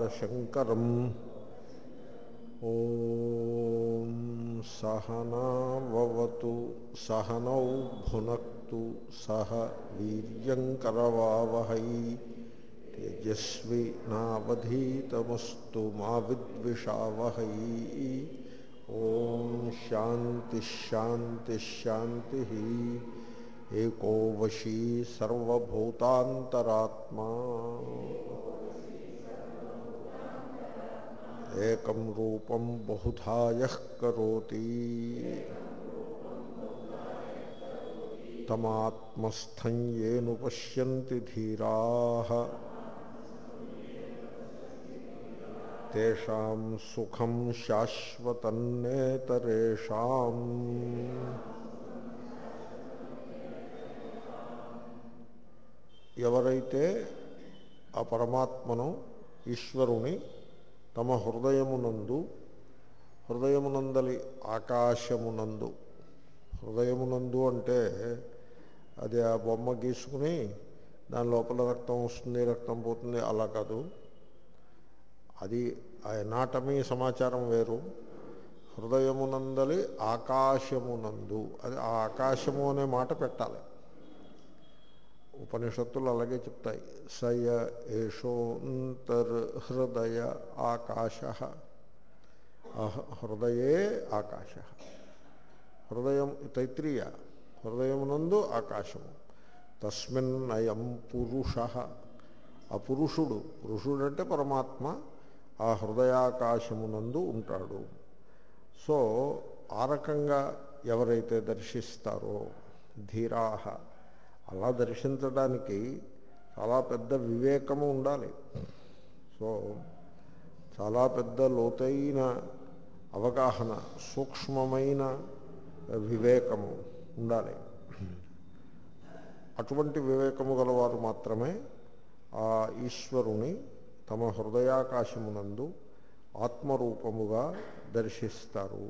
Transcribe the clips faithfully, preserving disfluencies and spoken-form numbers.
శంకరం. ఓం సహనావతు సహనౌ భునక్తు సహ వీర్యంకరవావహై తేజస్వినావధీతమస్తు మా విద్విషావహై. ఓం శాంతి శాంతి శాంతి. ఏకో వశీ సర్వభూతాంతరాత్మా ఏకం రూపం బహుధా యః కరోతి తమాత్మస్థం యేను పశ్యంతి ధీరాః తేషాం సుఖం శాశ్వతం నేతరేషాం. ఎవరైతే ఆ పరమాత్మను ఈశ్వరుని తమ హృదయమునందు హృదయమునందలి ఆకాశమునందు, హృదయమునందు అంటే అది ఆ బొమ్మ గీసుకుని దాని లోపల రక్తం వస్తుంది రక్తం పోతుంది అలా కాదు. అది ఆ ఎనాటమీ సమాచారం వేరు. హృదయమునందలి ఆకాశమునందు, అది ఆ ఆకాశము అనే మాట పెట్టాలి. ఉపనిషత్తులు అలాగే చెప్తాయి. సయ ఏషోంతర్హృదయ ఆకాశ, హృదయే ఆకాశ. హృదయం తైత్రీయ, హృదయమునందు ఆకాశము. తస్మిన్ అయం పురుష, ఆ పురుషుడు, పురుషుడు అంటే పరమాత్మ ఆ హృదయాకాశమునందు ఉంటాడు. సో ఆ రకంగా ఎవరైతే దర్శిస్తారో ధీరాహ, అలా దర్శించడానికి చాలా పెద్ద వివేకము ఉండాలి. సో చాలా పెద్ద లోతైన అవగాహన, సూక్ష్మమైన వివేకము ఉండాలి. అటువంటి వివేకము గలవారు మాత్రమే ఆ ఈశ్వరుని తమ హృదయాకాశమునందు ఆత్మరూపముగా దర్శిస్తారు.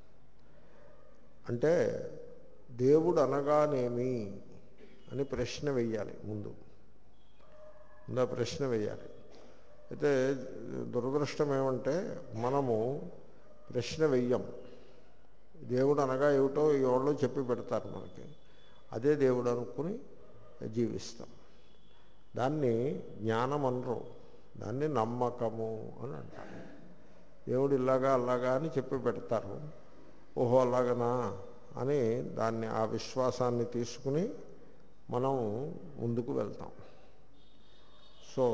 అంటే దేవుడు అనగానేమి అని ప్రశ్న వెయ్యాలి. ముందు ముందు ప్రశ్న వెయ్యాలి. అయితే దురదృష్టం ఏమంటే మనము ప్రశ్న వెయ్యం. దేవుడు అనగా ఏమిటో ఎవరో చెప్పి పెడతారు మనకి, అదే దేవుడు అనుకుని జీవిస్తాం. దాన్ని జ్ఞానం అనరు, దాన్ని నమ్మకము అని అంటారు. దేవుడు ఇలాగా అలాగా అని చెప్పి పెడతారు. ఓహో అలాగనా అని దాన్ని, ఆ విశ్వాసాన్ని తీసుకుని మనం ముందుకు వెళ్తాం. సో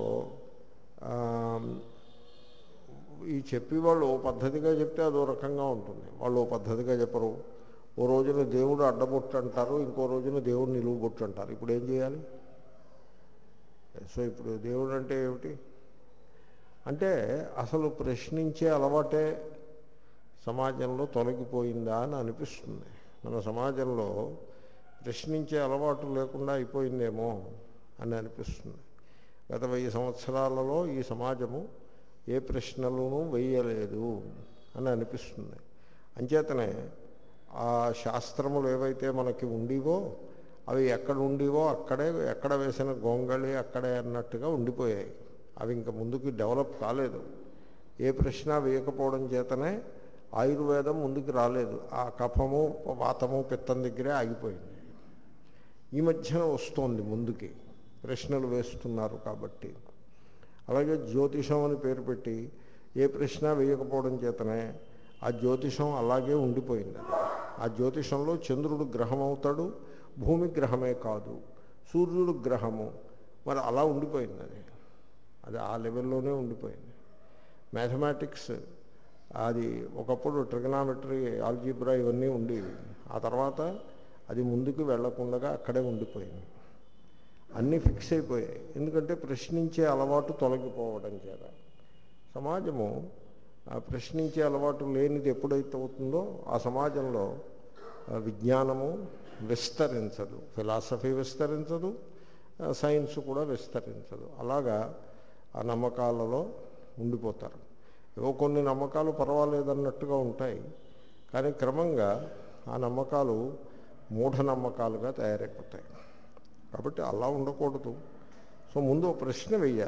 ఈ చెప్పి వాళ్ళు ఓ పద్ధతిగా చెప్తే అదో రకంగా ఉంటుంది. వాళ్ళు ఓ పద్ధతిగా చెప్పరు. ఓ రోజున దేవుడు అడ్డబొట్టు అంటారు, ఇంకో రోజున దేవుడు నిలువు బొట్టు అంటారు. ఇప్పుడు ఏం చేయాలి? సో ఇప్పుడు దేవుడు అంటే ఏమిటి అంటే అసలు ప్రశ్నించే అలవాటే సమాజంలో తొలగిపోయిందా అని అనిపిస్తుంది. మన సమాజంలో ప్రశ్నించే అలవాటు లేకుండా అయిపోయిందేమో అని అనిపిస్తుంది. గత వెయ్యి సంవత్సరాలలో ఈ సమాజము ఏ ప్రశ్నలను వేయలేదు అని అనిపిస్తుంది. అంచేతనే ఆ శాస్త్రములు ఏవైతే మనకి ఉండేవో అవి ఎక్కడ ఉండేవో అక్కడే, ఎక్కడ వేసిన గొంగళి అక్కడే అన్నట్టుగా ఉండిపోయాయి. అవి ఇంకా ముందుకు డెవలప్ కాలేదు. ఏ ప్రశ్న వేయకపోవడం చేతనే ఆయుర్వేదం ముందుకు రాలేదు. ఆ కఫము వాతము పిత్తం దగ్గరే ఆగిపోయింది. ఈ మధ్యన వస్తోంది ముందుకి, ప్రశ్నలు వేస్తున్నారు కాబట్టి. అలాగే జ్యోతిషం అని పేరు పెట్టి ఏ ప్రశ్న వేయకపోవడం చేతనే ఆ జ్యోతిషం అలాగే ఉండిపోయింది. ఆ జ్యోతిషంలో చంద్రుడు గ్రహం అవుతాడు, భూమి గ్రహమే కాదు, సూర్యుడు గ్రహము, మరి అలా ఉండిపోయింది. అది అది ఆ లెవెల్లోనే ఉండిపోయింది. మ్యాథమెటిక్స్ అది ఒకప్పుడు ట్రిగనామెట్రీ, ఆల్జీబ్రా ఇవన్నీ ఉండేవి. ఆ తర్వాత అది ముందుకు వెళ్లకుండా అక్కడే ఉండిపోయింది. అన్నీ ఫిక్స్ అయిపోయాయి. ఎందుకంటే ప్రశ్నించే అలవాటు తొలగిపోవడం చేత. సమాజము ప్రశ్నించే అలవాటు లేనిది ఎప్పుడైతే అవుతుందో ఆ సమాజంలో విజ్ఞానము విస్తరించదు, ఫిలాసఫీ విస్తరించదు, సైన్స్ కూడా విస్తరించదు. అలాగా ఆ నమ్మకాలలో ఉండిపోతారు. ఏవో కొన్ని నమ్మకాలు పర్వాలేదన్నట్టుగా ఉంటాయి, కానీ క్రమంగా ఆ నమ్మకాలు మూఢనమ్మకాలుగా తయారైపోతాయి. కాబట్టి అలా ఉండకూడదు. సో ముందు ప్రశ్న వెయ్యాలి.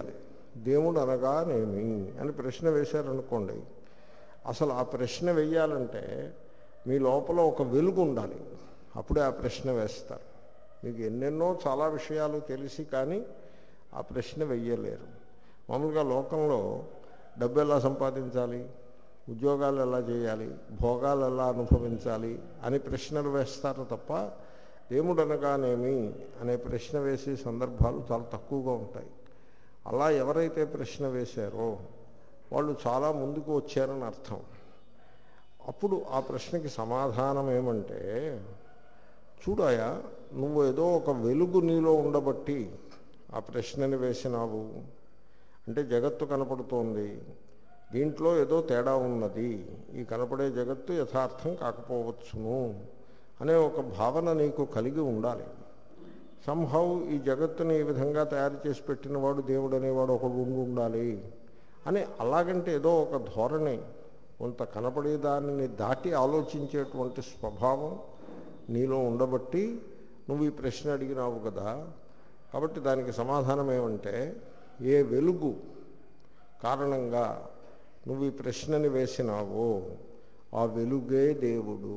దేవుడు అనగానేమి అని ప్రశ్న వేశారనుకోండి, అసలు ఆ ప్రశ్న వేయాలంటే మీ లోపల ఒక వెలుగు ఉండాలి. అప్పుడే ఆ ప్రశ్న వేస్తారు. మీకు ఎన్నెన్నో చాలా విషయాలు తెలిసి కానీ ఆ ప్రశ్న వెయ్యలేరు. మామూలుగా లోకంలో డబ్బు ఎలా సంపాదించాలి, ఉద్యోగాలు ఎలా చేయాలి, భోగాలు ఎలా అనుభవించాలి అని ప్రశ్నలు వేస్తారు తప్ప దేవుడు అనగానేమి అనే ప్రశ్న వేసే సందర్భాలు చాలా తక్కువగా ఉంటాయి. అలా ఎవరైతే ప్రశ్న వేశారో వాళ్ళు చాలా ముందుకు వచ్చారని అర్థం. అప్పుడు ఆ ప్రశ్నకి సమాధానం ఏమంటే, చూడాయా, నువ్వు ఏదో ఒక వెలుగు నీలో ఉండబట్టి ఆ ప్రశ్నని వేసినావు. అంటే జగత్తు కనపడుతోంది, దీంట్లో ఏదో తేడా ఉన్నది, ఈ కనపడే జగత్తు యథార్థం కాకపోవచ్చును అనే ఒక భావన నీకు కలిగి ఉండాలి. సంహౌ ఈ జగత్తుని ఈ విధంగా తయారు చేసి పెట్టినవాడు దేవుడు అనేవాడు ఒకడు ఉండి ఉండాలి అని, అలాగంటే ఏదో ఒక ధోరణి, కొంత కనపడే దానిని దాటి ఆలోచించేటువంటి స్వభావం నీలో ఉండబట్టి నువ్వు ఈ ప్రశ్న అడిగినావు కదా. కాబట్టి దానికి సమాధానం ఏమంటే, ఏ వెలుగు కారణంగా నువ్వు ఈ ప్రశ్నని వేసినావో ఆ వెలుగే దేవుడు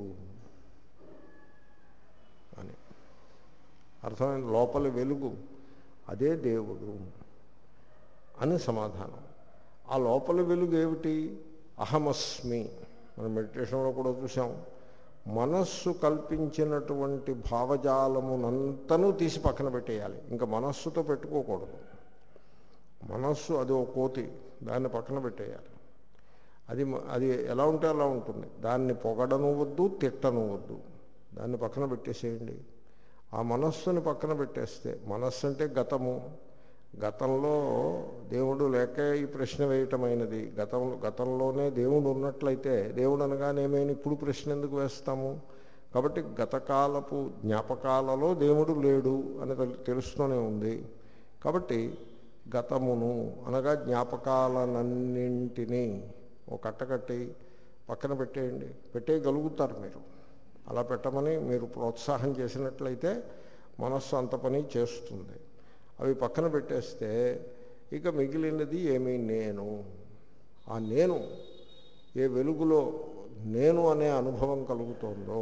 అని అర్థమైంది. లోపల వెలుగు అదే దేవుడు అని సమాధానం. ఆ లోపల వెలుగు ఏమిటి? అహమస్మి. మనం మెడిటేషన్లో కూడా చూసాం, మనస్సు కల్పించినటువంటి భావజాలమునంతనూ తీసి పక్కన పెట్టేయాలి. ఇంకా మనస్సుతో పెట్టుకోకూడదు. మనస్సు అది ఒక కోతి, దాన్ని పక్కన పెట్టేయాలి. అది అది ఎలా ఉంటే అలా ఉంటుంది. దాన్ని పొగడను వద్దు, తిట్టను వద్దు, దాన్ని పక్కన పెట్టేసేయండి. ఆ మనస్సుని పక్కన పెట్టేస్తే, మనస్సు అంటే గతము, గతంలో దేవుడు లేక ఈ ప్రశ్న వేయటమైనది. గతంలో గతంలోనే దేవుడు ఉన్నట్లయితే దేవుడు అనగానేమైనా ఇప్పుడు ప్రశ్న ఎందుకు వేస్తాము? కాబట్టి గతకాలపు జ్ఞాపకాలలో దేవుడు లేడు అని తెలుస్తూనే ఉంది. కాబట్టి గతమును అనగా జ్ఞాపకాలనన్నింటినీ ఒక కట్టకట్టి పక్కన పెట్టేయండి. పెట్టేయగలుగుతారు మీరు. అలా పెట్టమని మీరు ప్రోత్సాహం చేసినట్లయితే మనస్సు అంత పని చేస్తుంది. అవి పక్కన పెట్టేస్తే ఇక మిగిలినది ఏమీ నేను. ఆ నేను ఏ వెలుగులో నేను అనే అనుభవం కలుగుతోందో,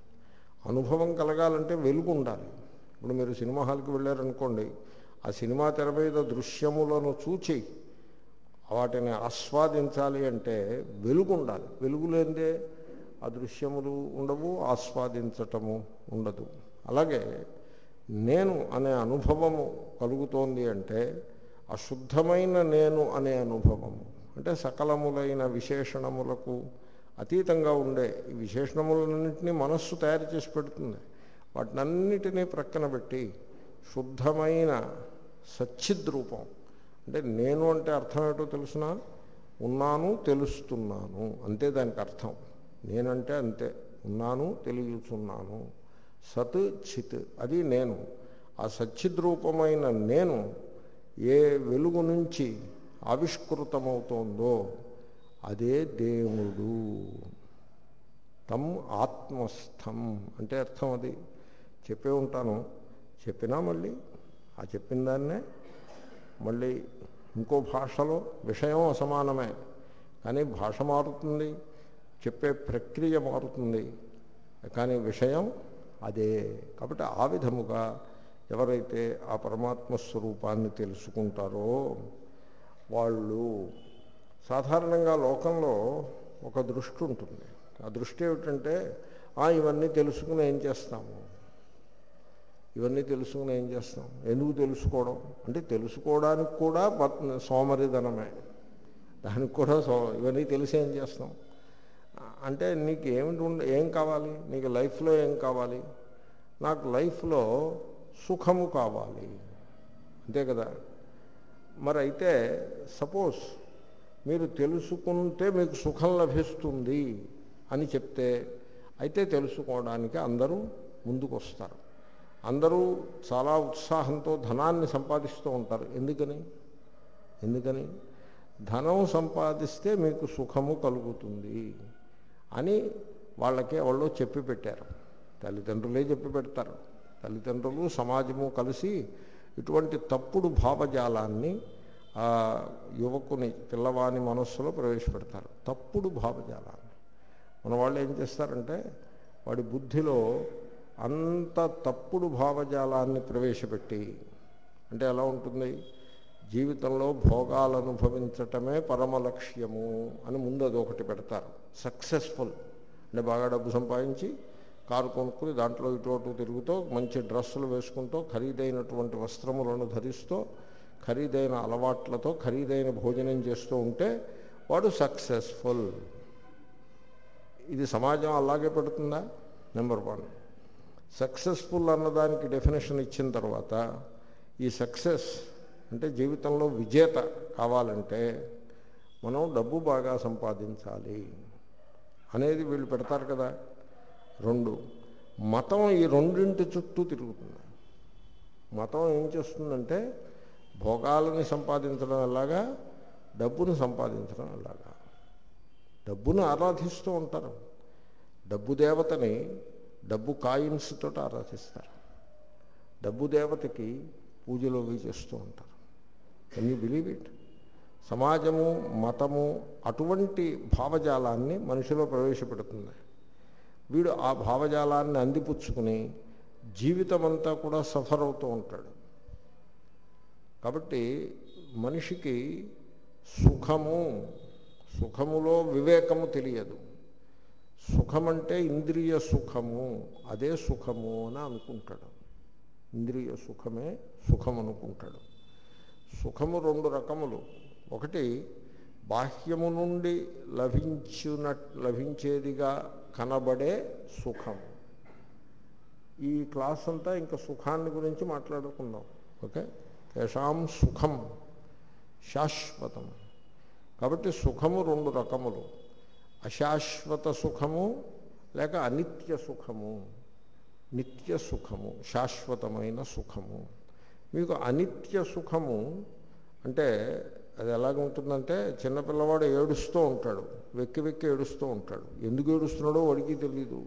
అనుభవం కలగాలంటే వెలుగు ఉండాలి. ఇప్పుడు మీరు సినిమా హాల్కి వెళ్ళారనుకోండి, ఆ సినిమా తెర మీద దృశ్యములను చూచి వాటిని ఆస్వాదించాలి అంటే వెలుగు ఉండాలి. వెలుగు లేనిదే ఆ దృశ్యములు ఉండవు, ఆస్వాదించటము ఉండదు. అలాగే నేను అనే అనుభవము కలుగుతోంది అంటే అశుద్ధమైన నేను అనే అనుభవము, అంటే సకలములైన విశేషణములకు అతీతంగా ఉండే ఈ విశేషణములన్నింటినీ మనస్సు తయారు చేసి పెడుతుంది. వాటినన్నిటినీ ప్రక్కన పెట్టి శుద్ధమైన సచ్చిద్రూపం, అంటే నేను అంటే అర్థం ఏంటో తెలుసిన, ఉన్నాను తెలుస్తున్నాను అంతే దానికి అర్థం. నేనంటే అంతే, ఉన్నాను తెలియచున్నాను, సత్ చిత్ అది నేను. ఆ సచ్చిద్రూపమైన నేను ఏ వెలుగు నుంచి ఆవిష్కృతమవుతోందో అదే దేవుడు. తం ఆత్మస్థం అంటే అర్థం అది. చెప్పే ఉంటాను, చెప్పినా మళ్ళీ ఆ చెప్పిన దాన్నే మళ్ళీ ఇంకో భాషలో విషయం అసమానమే, కానీ భాష మారుతుంది, చెప్పే ప్రక్రియ మారుతుంది, కానీ విషయం అదే. కాబట్టి ఆ విధముగా ఎవరైతే ఆ పరమాత్మ స్వరూపాన్ని తెలుసుకుంటారో వాళ్ళు సాధారణంగా లోకంలో ఒక దృష్టి ఉంటుంది. ఆ దృష్టి ఏమిటంటే, ఇవన్నీ తెలుసుకుని ఏం చేస్తాము, ఇవన్నీ తెలుసుకుని ఏం చేస్తాం, ఎందుకు తెలుసుకోవడం అంటే తెలుసుకోవడానికి కూడా సోమరిధనమే, దానికి కూడా సో ఇవన్నీ తెలిసి ఏం చేస్తాం అంటే, నీకు ఏమిటి ఉండ ఏం కావాలి, నీకు లైఫ్లో ఏం కావాలి, నాకు లైఫ్లో సుఖము కావాలి అంతే కదా. మరి అయితే సపోజ్ మీరు తెలుసుకుంటే మీకు సుఖం లభిస్తుంది అని చెప్తే, అయితే తెలుసుకోవడానికి అందరూ ముందుకు వస్తారు. అందరూ చాలా ఉత్సాహంతో ధనాన్ని సంపాదిస్తూ ఉంటారు. ఎందుకని ఎందుకని ధనం సంపాదిస్తే మీకు సుఖము కలుగుతుంది అని వాళ్ళకి వాళ్ళు చెప్పి పెట్టారు. తల్లిదండ్రులే చెప్పి పెడతారు. తల్లిదండ్రులు సమాజము కలిసి ఇటువంటి తప్పుడు భావజాలాన్ని ఆ యువకుని పిల్లవాని మనస్సులో ప్రవేశపెడతారు తప్పుడు భావజాలాన్ని. మన వాళ్ళు ఏం చేస్తారంటే వాడి బుద్ధిలో అంత తప్పుడు భావజాలాన్ని ప్రవేశపెట్టి, అంటే ఎలా ఉంటుంది, జీవితంలో భోగాలు అనుభవించటమే పరమ లక్ష్యము అని ముందు అదొకటి పెడతారు. సక్సెస్ఫుల్ అంటే బాగా డబ్బు సంపాదించి కారు కొనుక్కుని దాంట్లో ఇటు అటు తిరుగుతూ మంచి డ్రెస్సులు వేసుకుంటూ ఖరీదైనటువంటి వస్త్రములను ధరిస్తూ ఖరీదైన అలవాట్లతో ఖరీదైన భోజనం చేస్తూ ఉంటే వాడు సక్సెస్ఫుల్. ఇది సమాజం అలాగే పెడుతుందా? Number one. సక్సెస్ఫుల్ అన్నదానికి డెఫినేషన్ ఇచ్చిన తర్వాత ఈ సక్సెస్ అంటే జీవితంలో విజేత కావాలంటే మనం డబ్బు బాగా సంపాదించాలి అనేది వీళ్ళు పెడతారు కదా. రెండు, మతం ఈ రెండింటి చుట్టూ తిరుగుతుంది. మతం ఏం చేస్తుందంటే భోగాలని సంపాదించడం ఎలాగా, డబ్బును సంపాదించడం ఎలాగా. డబ్బును ఆరాధిస్తూ ఉంటారు. డబ్బు దేవతని డబ్బు కాయిన్స్ తోటి ఆరాధిస్తారు. డబ్బు దేవతకి పూజలు అవి చేస్తూ ఉంటారు. Can you believe it? సమాజము మతము అటువంటి భావజాలాన్ని మనిషిలో ప్రవేశపెడుతుంది. వీడు ఆ భావజాలాన్ని అందిపుచ్చుకుని జీవితం అంతా కూడా సఫర్ అవుతూ ఉంటాడు. కాబట్టి మనిషికి సుఖము సుఖములో వివేకము తెలియదు. సుఖమంటే ఇంద్రియ సుఖము, అదే సుఖము అని అనుకుంటాడు. ఇంద్రియ సుఖమే సుఖం అనుకుంటాడు. సుఖము రెండు రకములు. ఒకటి బాహ్యము నుండి లభించున లభించేదిగా కనబడే సుఖము. ఈ క్లాస్ అంతా ఇంకా సుఖాన్ని గురించి మాట్లాడుకుందాం. ఓకే, తేషాం సుఖం శాశ్వతం. కాబట్టి సుఖము రెండు రకములు, అశాశ్వత సుఖము లేక అనిత్య సుఖము. నిత్య సుఖము, శాశ్వతమైన సుఖము. మీకు అనిత్య సుఖము అంటే అది ఎలాగుంటుందంటే చిన్నపిల్లవాడు ఏడుస్తూ ఉంటాడు, వెక్కి వెక్కి ఏడుస్తూ ఉంటాడు. ఎందుకు ఏడుస్తున్నాడో వాడికి తెలీదు.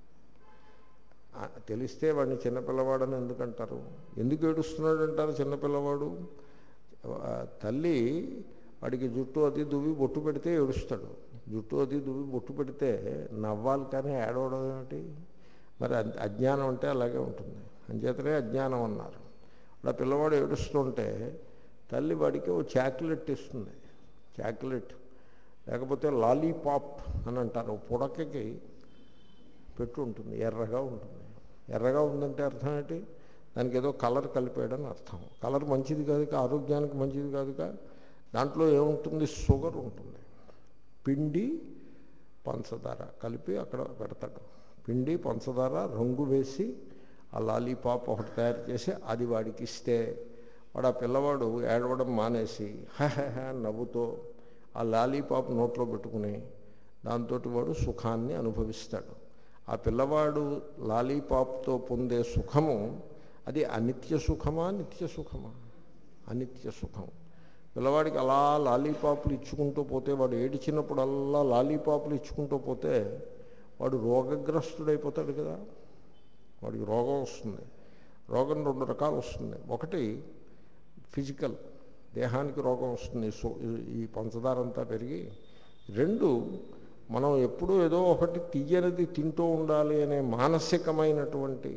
తెలిస్తే వాడిని చిన్నపిల్లవాడని ఎందుకంటారు? ఎందుకు ఏడుస్తున్నాడు అంటారు చిన్నపిల్లవాడు? తల్లి వాడికి జుట్టు అది దువ్వి బొట్టు పెడితే ఏడుస్తాడు. జుట్టు అది దువ్వి బొట్టు పెడితే నవ్వాలి కానీ ఏడవడం ఏమిటి? మరి అజ్ఞానం అంటే అలాగే ఉంటుంది. అంచేతనే అజ్ఞానం అన్నారు. ఆ పిల్లవాడు ఏడుస్తుంటే తల్లి వాడికి ఓ చాక్లెట్ ఇస్తుంది. చాక్లెట్ లేకపోతే లాలీపాప్ అని అంటారు. పుడకకి పెట్టు ఉంటుంది, ఎర్రగా ఉంటుంది. ఎర్రగా ఉందంటే అర్థం ఏంటి? దానికి ఏదో కలర్ కలిపాడని అర్థం. కలర్ మంచిది కాదుగా, ఆరోగ్యానికి మంచిది కాదుగా. దాంట్లో ఏముంటుంది? షుగర్ ఉంటుంది. పిండి పంచదార కలిపి అక్కడ పెడతాడు. పిండి పంచదార రంగు వేసి ఆ లాలీపాప్ ఒకటి తయారు చేసి అది వాడికి ఇస్తే వాడు ఆ పిల్లవాడు ఏడవడం మానేసి హహ నవ్వుతో ఆ లాలీపాప్ నోట్లో పెట్టుకుని దాంతో వాడు సుఖాన్ని అనుభవిస్తాడు. ఆ పిల్లవాడు లాలీపాప్తో పొందే సుఖము అది అనిత్య సుఖమా నిత్య సుఖమా? అనిత్య సుఖం. పిల్లవాడికి అలా లాలీపాపులు ఇచ్చుకుంటూ పోతే, వాడు ఏడిచినప్పుడల్లా లాలీపాపులు ఇచ్చుకుంటూ పోతే వాడు రోగగ్రస్తుడైపోతాడు కదా. వాడికి రోగం వస్తుంది. రోగం రెండు రకాలు వస్తుంది. ఒకటి ఫిజికల్, దేహానికి రోగం వస్తుంది ఈ పంచదార అంతా పెరిగి. రెండు, మనం ఎప్పుడూ ఏదో ఒకటి తీయనిది తింటూ ఉండాలి అనే మానసికమైనటువంటి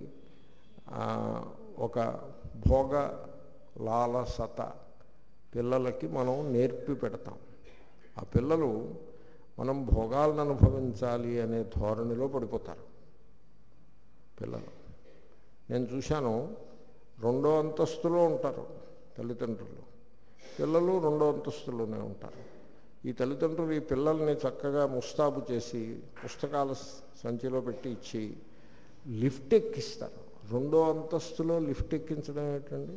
ఒక భోగ లాలసత పిల్లలకి మనం నేర్పి పెడతాం. ఆ పిల్లలు మనం భోగాలను అనుభవించాలి అనే ధోరణిలో పడిపోతారు పిల్లలు. నేను చూశాను, రెండో అంతస్తులో ఉంటారు తల్లిదండ్రులు, పిల్లలు రెండో అంతస్తులోనే ఉంటారు. ఈ తల్లిదండ్రులు ఈ పిల్లల్ని చక్కగా ముస్తాబు చేసి పుస్తకాల సంచిలో పెట్టి ఇచ్చి లిఫ్ట్ ఎక్కిస్తారు. రెండో అంతస్తులో లిఫ్ట్ ఎక్కించడం ఏంటండి?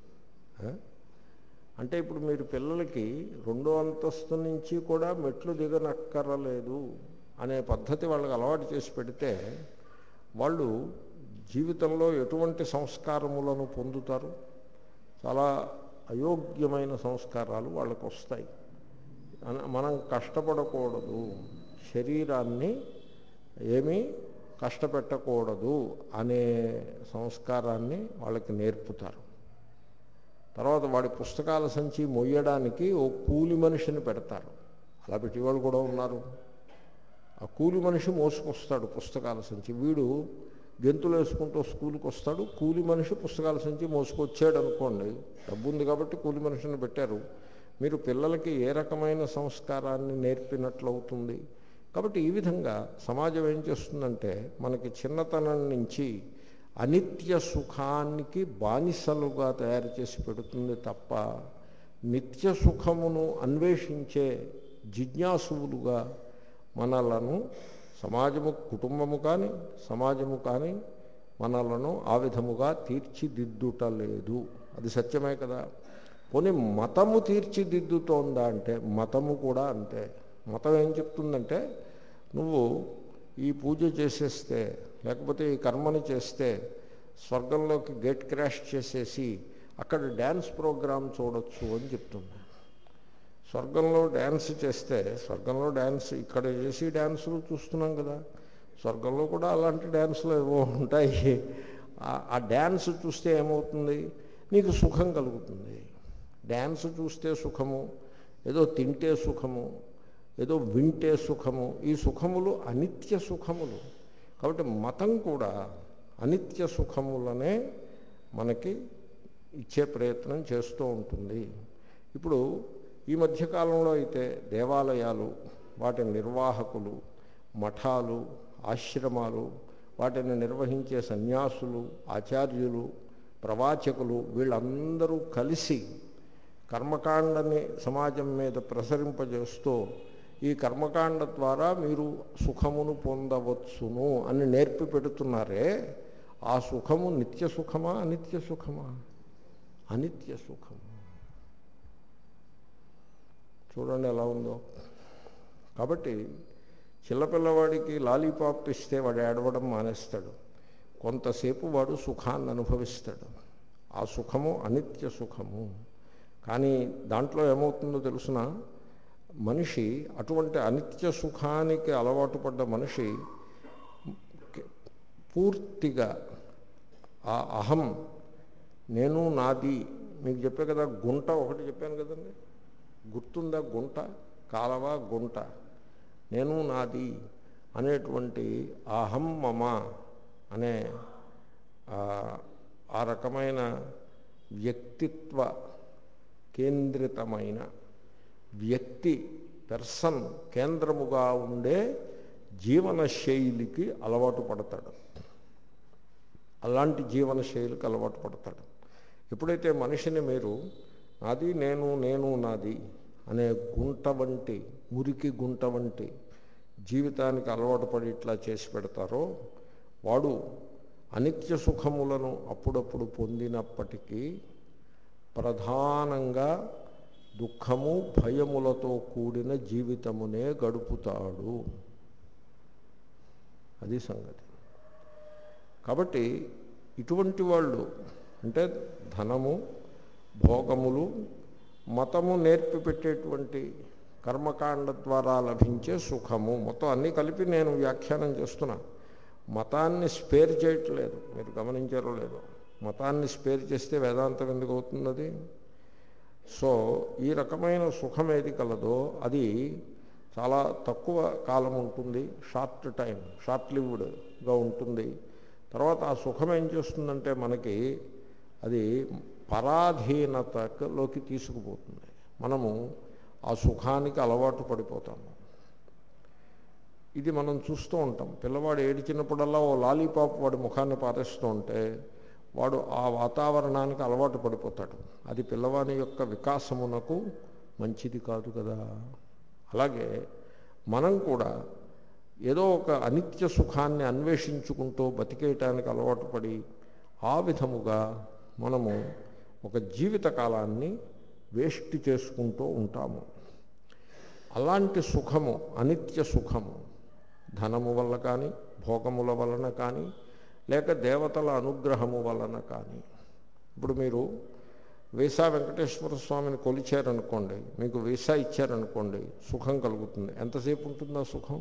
అంటే ఇప్పుడు మీరు పిల్లలకి రెండో అంతస్తు నుంచి కూడా మెట్లు దిగనక్కరలేదు అనే పద్ధతి వాళ్ళకి అలవాటు చేసి పెడితే వాళ్ళు జీవితంలో ఎటువంటి సంస్కారములను పొందుతారు? చాలా అయోగ్యమైన సంస్కారాలు వాళ్ళకు వస్తాయి. మనం కష్టపడకూడదు, శరీరాన్ని ఏమీ కష్టపెట్టకూడదు అనే సంస్కారాన్ని వాళ్ళకి నేర్పుతారు. తర్వాత వాడి పుస్తకాల సంచి మొయ్యడానికి ఓ కూలి మనిషిని పెడతారు. అలా పెట్టేవాళ్ళు కూడా ఉన్నారు. ఆ కూలి మనిషి మోసుకొస్తాడు పుస్తకాల సంచి. వీడు గెంతులు వేసుకుంటూ స్కూల్కి వస్తాడు. కూలి మనిషి పుస్తకాల సంచి మోసుకొచ్చాడు అనుకోండి, డబ్బు ఉంది కాబట్టి కూలి మనిషిని పెట్టారు. మీరు పిల్లలకి ఏ రకమైన సంస్కారాన్ని నేర్పినట్లు అవుతుంది? కాబట్టి ఈ విధంగా సమాజం ఏం చేస్తుందంటే మనకి చిన్నతనం నుంచి అనిత్య సుఖానికి బానిసలుగా తయారు చేసి పెడుతుంది తప్ప నిత్య సుఖమును అన్వేషించే జిజ్ఞాసువులుగా మనలను సమాజము, కుటుంబము కానీ సమాజము కానీ మనలను ఆ విధముగా తీర్చిదిద్దుటలేదు. అది సత్యమే కదా. పోనీ మతము తీర్చిదిద్దుతోందా అంటే మతము కూడా అంతే. మతం ఏం చెప్తుందంటే నువ్వు ఈ పూజ చేసేస్తే లేకపోతే ఈ కర్మని చేస్తే స్వర్గంలోకి గేట్ క్రాష్ చేసేసి అక్కడ డ్యాన్స్ ప్రోగ్రాం చూడొచ్చు అని చెప్తుంది. స్వర్గంలో డ్యాన్స్ చేస్తే స్వర్గంలో డ్యాన్స్ ఇక్కడ చేసి డ్యాన్సులు చూస్తున్నాం కదా, స్వర్గంలో కూడా అలాంటి డ్యాన్సులు ఏవో ఉంటాయి. ఆ డ్యాన్స్ చూస్తే ఏమవుతుంది? నీకు సుఖం కలుగుతుంది. డ్యాన్స్ చూస్తే సుఖము, ఏదో తింటే సుఖము, ఏదో వింటే సుఖము. ఈ సుఖములు అనిత్య సుఖములు. కాబట్టి మతం కూడా అనిత్య సుఖములనే మనకి ఇచ్చే ప్రయత్నం చేస్తూ ఉంటుంది. ఇప్పుడు ఈ మధ్యకాలంలో అయితే దేవాలయాలు, వాటి నిర్వాహకులు, మఠాలు, ఆశ్రమాలు, వాటిని నిర్వహించే సన్యాసులు, ఆచార్యులు, ప్రవాచకులు వీళ్ళందరూ కలిసి కర్మకాండని సమాజం మీద ప్రసరింపజేస్తూ ఈ కర్మకాండ ద్వారా మీరు సుఖమును పొందవచ్చును అని నేర్పి పెడుతున్నారే, ఆ సుఖము నిత్య సుఖమా అనిత్య సుఖమా? అనిత్య సుఖము. చూడండి ఎలా ఉందో. కాబట్టి చిన్నపిల్లవాడికి లాలీపాప్ ఇస్తే వాడు ఏడవడం మానేస్తాడు. కొంతసేపు వాడు సుఖాన్ని అనుభవిస్తాడు. ఆ సుఖము అనిత్య సుఖము. కానీ దాంట్లో ఏమవుతుందో తెలుసిన, మనిషి అటువంటి అనిత్య సుఖానికి అలవాటు పడ్డ మనిషి పూర్తిగా ఆ అహం, నేను నాది, మీకు చెప్పే కదా గుంట ఒకటి చెప్పాను కదండి, గుర్తుందా? గుంట, కాలవ, గుంట, నేను నాది అనేటువంటి అహం మమ అనే ఆ రకమైన వ్యక్తిత్వ కేంద్రితమైన వ్యక్తి, పెర్సన్ కేంద్రముగా ఉండే జీవన శైలికి అలవాటు పడతాడు. అలాంటి జీవన శైలికి అలవాటు పడతాడు. ఎప్పుడైతే మనిషిని మీరు నాది, నేను, నేను నాది అనే గుంట వంటి, మురికి గుంట వంటి జీవితానికి అలవాటు పడి ఇట్లా చేసి పెడతారో, వాడు అనిత్య సుఖములను అప్పుడప్పుడు పొందినప్పటికీ ప్రధానంగా దుఃఖము, భయములతో కూడిన జీవితమునే గడుపుతాడు. అది సంగతి. కాబట్టి ఇటువంటి వాళ్ళు అంటే ధనము, భోగములు, మతము నేర్పి పెట్టేటువంటి కర్మకాండ ద్వారా లభించే సుఖము, మొత్తం అన్నీ కలిపి నేను వ్యాఖ్యానం చేస్తున్నా. మతాన్ని స్పేర్ చేయట్లేదు. మీరు గమనించారో లేదో, మతాన్ని స్పేర్ చేస్తే వేదాంతం ఎందుకు అవుతుంది? సో ఈ రకమైన సుఖం ఏది కలదో అది చాలా తక్కువ కాలం ఉంటుంది, షార్ట్ టైం, షార్ట్ లివ్డ్గా ఉంటుంది. తర్వాత ఆ సుఖం ఏం చేస్తుందంటే మనకి అది పరాధీనతలోకి తీసుకుపోతుంది. మనము ఆ సుఖానికి అలవాటు పడిపోతాము. ఇది మనం చూస్తూ ఉంటాం. పిల్లవాడు ఏడిచినప్పుడల్లా ఓ లాలీపాప్ వాడి ముఖాన్ని పారేస్తూ ఉంటే వాడు ఆ వాతావరణానికి అలవాటు పడిపోతాడు. అది పిల్లవాని యొక్క వికాసమునకు మంచిది కాదు కదా. అలాగే మనం కూడా ఏదో ఒక అనిత్య సుఖాన్ని అన్వేషించుకుంటూ బతికేయటానికి అలవాటు పడి ఆ విధముగా మనము ఒక జీవితకాలాన్ని వేస్ట్ చేసుకుంటూ ఉంటాము. అలాంటి సుఖము అనిత్య సుఖము ధనము వల్ల కానీ, భోగముల వలన కానీ, లేక దేవతల అనుగ్రహము వలన కానీ. ఇప్పుడు మీరు వీసా వెంకటేశ్వర స్వామిని కొలిచారనుకోండి, మీకు వీసా ఇచ్చారనుకోండి, సుఖం కలుగుతుంది. ఎంతసేపు ఉంటుంది ఆ సుఖం?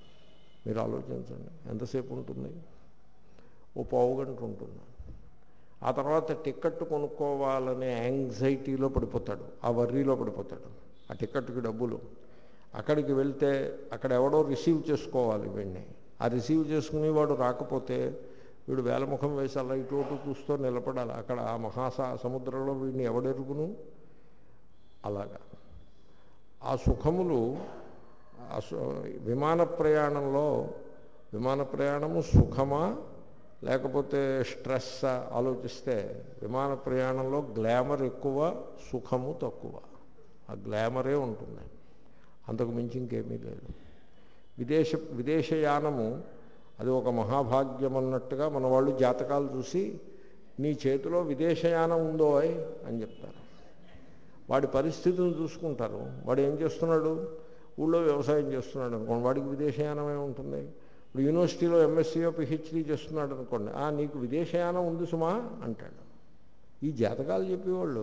మీరు ఆలోచించండి. ఎంతసేపు ఉంటుంది? ఓ పావు గంట ఉంటుంది. ఆ తర్వాత టికెట్ కొనుక్కోవాలనే యాంగ్జైటీలో పడిపోతాడు, ఆ వర్రీలో పడిపోతాడు. ఆ టికెట్కి డబ్బులు, అక్కడికి వెళ్తే అక్కడ ఎవడో రిసీవ్ చేసుకోవాలి వీడిని. ఆ రిసీవ్ చేసుకుని వాడు రాకపోతే వీడు వేలముఖం వేసి అలా ఇటు అటు చూస్తూ నిలబడాలి. అక్కడ ఆ మహాసా సముద్రంలో వీడిని ఎవడెరుగును. అలాగా ఆ సుఖములు విమాన ప్రయాణంలో, విమాన ప్రయాణము సుఖమా లేకపోతే స్ట్రెస్ ఆలోచిస్తే విమాన ప్రయాణంలో గ్లామర్ ఎక్కువ, సుఖము తక్కువ. ఆ గ్లామరే ఉంటుంది, అంతకు మించి ఇంకేమీ లేదు. విదేశ విదేశయానము అది ఒక మహాభాగ్యం అన్నట్టుగా మన వాళ్ళు జాతకాలు చూసి నీ చేతిలో విదేశయానం ఉందో అని చెప్తారు. వాడి పరిస్థితులను చూసుకుంటారు. వాడు ఏం చేస్తున్నాడు, ఊళ్ళో వ్యవసాయం చేస్తున్నాడు అనుకోండి, వాడికి విదేశయానమే ఉంటుంది. ఇప్పుడు యూనివర్సిటీలో ఎంఎస్సీయో పిహెచ్డీ చేస్తున్నాడు అనుకోండి, నీకు విదేశయానం ఉంది సుమా అంటాడు. ఈ జాతకాలు చెప్పేవాళ్ళు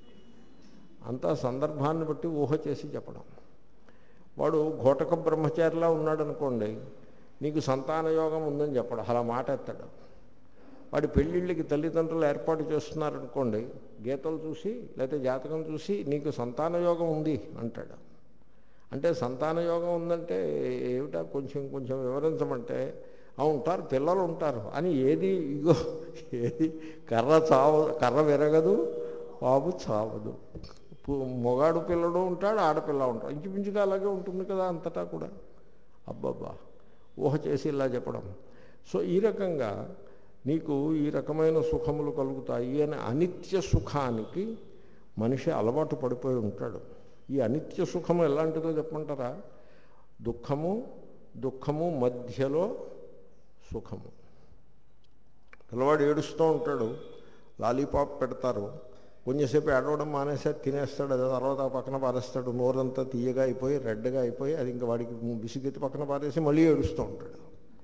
అంతా సందర్భాన్ని బట్టి ఊహ చేసి చెప్పడం. వాడు ఘోటక బ్రహ్మచారిలా ఉన్నాడు అనుకోండి, నీకు సంతాన యోగం ఉందని చెప్పడం, అలా మాట ఎత్తాడు. వాడి పెళ్ళిళ్ళకి తల్లిదండ్రులు ఏర్పాటు చేస్తున్నారనుకోండి, గీతలు చూసి లేకపోతే జాతకం చూసి నీకు సంతాన యోగం ఉంది అంటాడు. అంటే సంతాన యోగం ఉందంటే ఏమిటా, కొంచెం కొంచెం వివరించమంటే ఉంటారు, పిల్లలు ఉంటారు అని. ఏది ఇగో ఏది కర్ర చావ కర్ర విరగదు, బాబు చావదు. మొగాడు పిల్లడు ఉంటాడు, ఆడపిల్ల ఉంటాడు, ఇంచుమించుగా అలాగే ఉంటుంది కదా అంతటా కూడా. అబ్బబ్బా, ఊహ చేసి ఇలా చెప్పడం. సో ఈ రకంగా నీకు ఈ రకమైన సుఖములు కలుగుతాయి అని అనిత్య సుఖానికి మనిషి అలవాటు పడిపోయి ఉంటాడు. ఈ అనిత్య సుఖము ఎలాంటిదో చెప్పమంటారా? దుఃఖము, దుఃఖము మధ్యలో సుఖము. పిల్లవాడు ఏడుస్తూ ఉంటాడు, లాలీపాప్ పెడతారు, కొంచెంసేపు ఏడవడం మానేసారి తినేస్తాడు, అదే తర్వాత ఆ పక్కన పారేస్తాడు, నోరంతా తీయగా అయిపోయి రెడ్గా అయిపోయి అది ఇంకా వాడికి బిసిగెత్తి పక్కన పారేసి మళ్ళీ ఏడుస్తూ ఉంటాడు.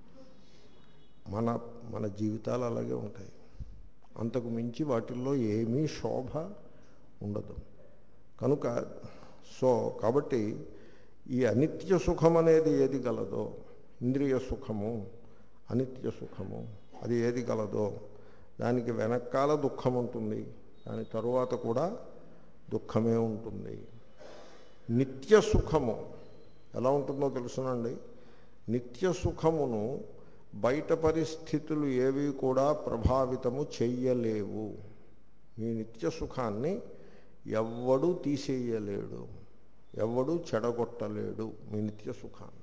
మన మన జీవితాలు అలాగే ఉంటాయి. అంతకు మించి వాటిల్లో ఏమీ శోభ ఉండదు. కనుక సో కాబట్టి ఈ అనిత్య సుఖం అనేది ఏది గలదో, ఇంద్రియ సుఖము అనిత్య సుఖము అది ఏది గలదో దానికి వెనకాల దుఃఖం ఉంటుంది, దాని తరువాత కూడా దుఃఖమే ఉంటుంది. నిత్య సుఖము ఎలా ఉంటుందో తెలుసునండి. నిత్య సుఖమును బయట పరిస్థితులు ఏవి కూడా ప్రభావితము చెయ్యలేవు. మీ నిత్య సుఖాన్ని ఎవ్వడూ తీసేయలేడు, ఎవ్వడూ చెడగొట్టలేడు మీ నిత్య సుఖాన్ని.